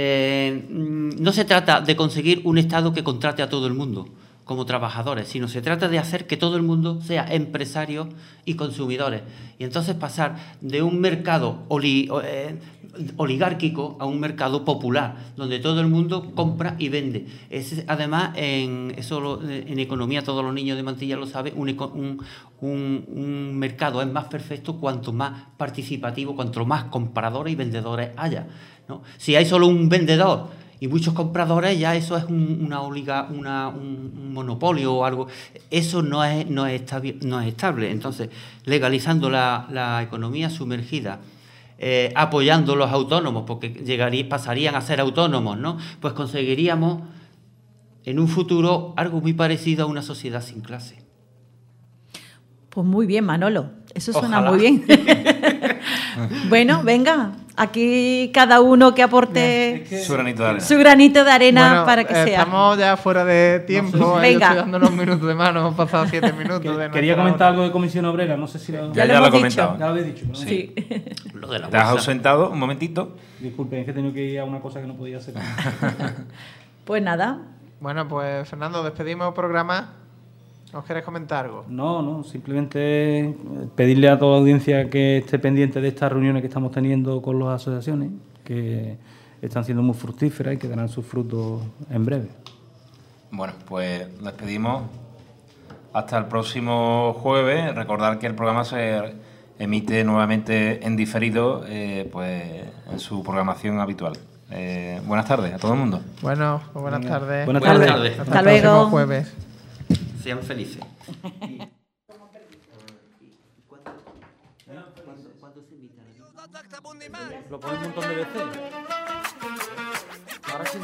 eh, no se trata de conseguir un Estado que contrate a todo el mundo como trabajadores, sino se trata de hacer que todo el mundo sea empresarios y consumidores. Y entonces pasar de un mercado oli- eh, oligárquico a un mercado popular, donde todo el mundo compra y vende. Es, además, en, eso lo- en economía todos los niños de Mantilla lo saben, un, eco- un, un- un mercado es más perfecto cuanto más participativo, cuanto más compradores y vendedores haya, ¿no? Si hay solo un vendedor y muchos compradores, ya eso es un, una oliga, una, un, un monopolio o algo. Eso no es, no es, estabi- no es estable. Entonces, legalizando la, la economía sumergida, eh, apoyando los autónomos, porque llegaría, pasarían a ser autónomos, ¿no? Pues conseguiríamos en un futuro algo muy parecido a una sociedad sin clase. Pues muy bien, Manolo. Eso suena Ojalá. muy bien. Bueno, venga. Aquí cada uno que aporte Su granito de arena. su granito de arena Bueno, para que eh, sea. Estamos ya fuera de tiempo. No sé si- eh, yo Venga. estoy dando unos minutos de mano. Hemos pasado siete minutos. Que- de Quería nuestra comentar hora. algo de Comisión Obrera, no sé si lo, Ya, lo ya lo he hemos dicho. comentado. ya lo habéis dicho. ¿no? Sí. Lo de la Te has bolsa. ausentado un momentito. Disculpen, es que he tenido que ir a una cosa que no podía hacer. Pues nada. Bueno, pues Fernando, despedimos el programa. ¿Os queréis comentar algo? No, no, simplemente eh, pedirle a toda la audiencia que esté pendiente de estas reuniones que estamos teniendo con las asociaciones, que están siendo muy fructíferas y que darán sus frutos en breve. Bueno, pues nos despedimos hasta el próximo jueves. Recordar que el programa se emite nuevamente en diferido, eh, pues en su programación habitual. Eh, buenas tardes a todo el mundo. Bueno, pues buenas tardes. Buenas Buenas tardes. tardes. Hasta, Hasta el luego. próximo jueves. Sean felices. Lo pongo un montón de veces. Ahora sí.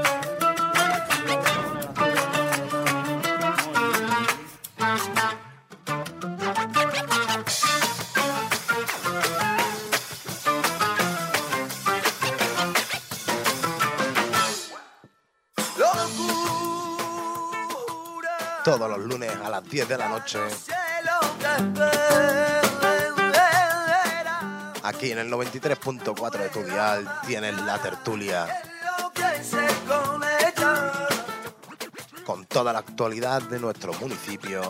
Locura, Todos los lunes a las diez de la noche, cielo que espera, aquí en el noventa y tres punto cuatro de tu dial, tienes la tertulia enloquecer con ella. con toda la actualidad de nuestro municipio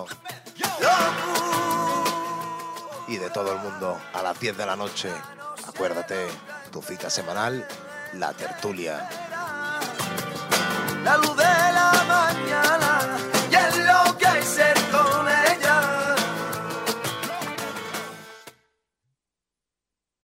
y de todo el mundo a las diez de la noche. Acuérdate, tu cita semanal, la tertulia. La luz de la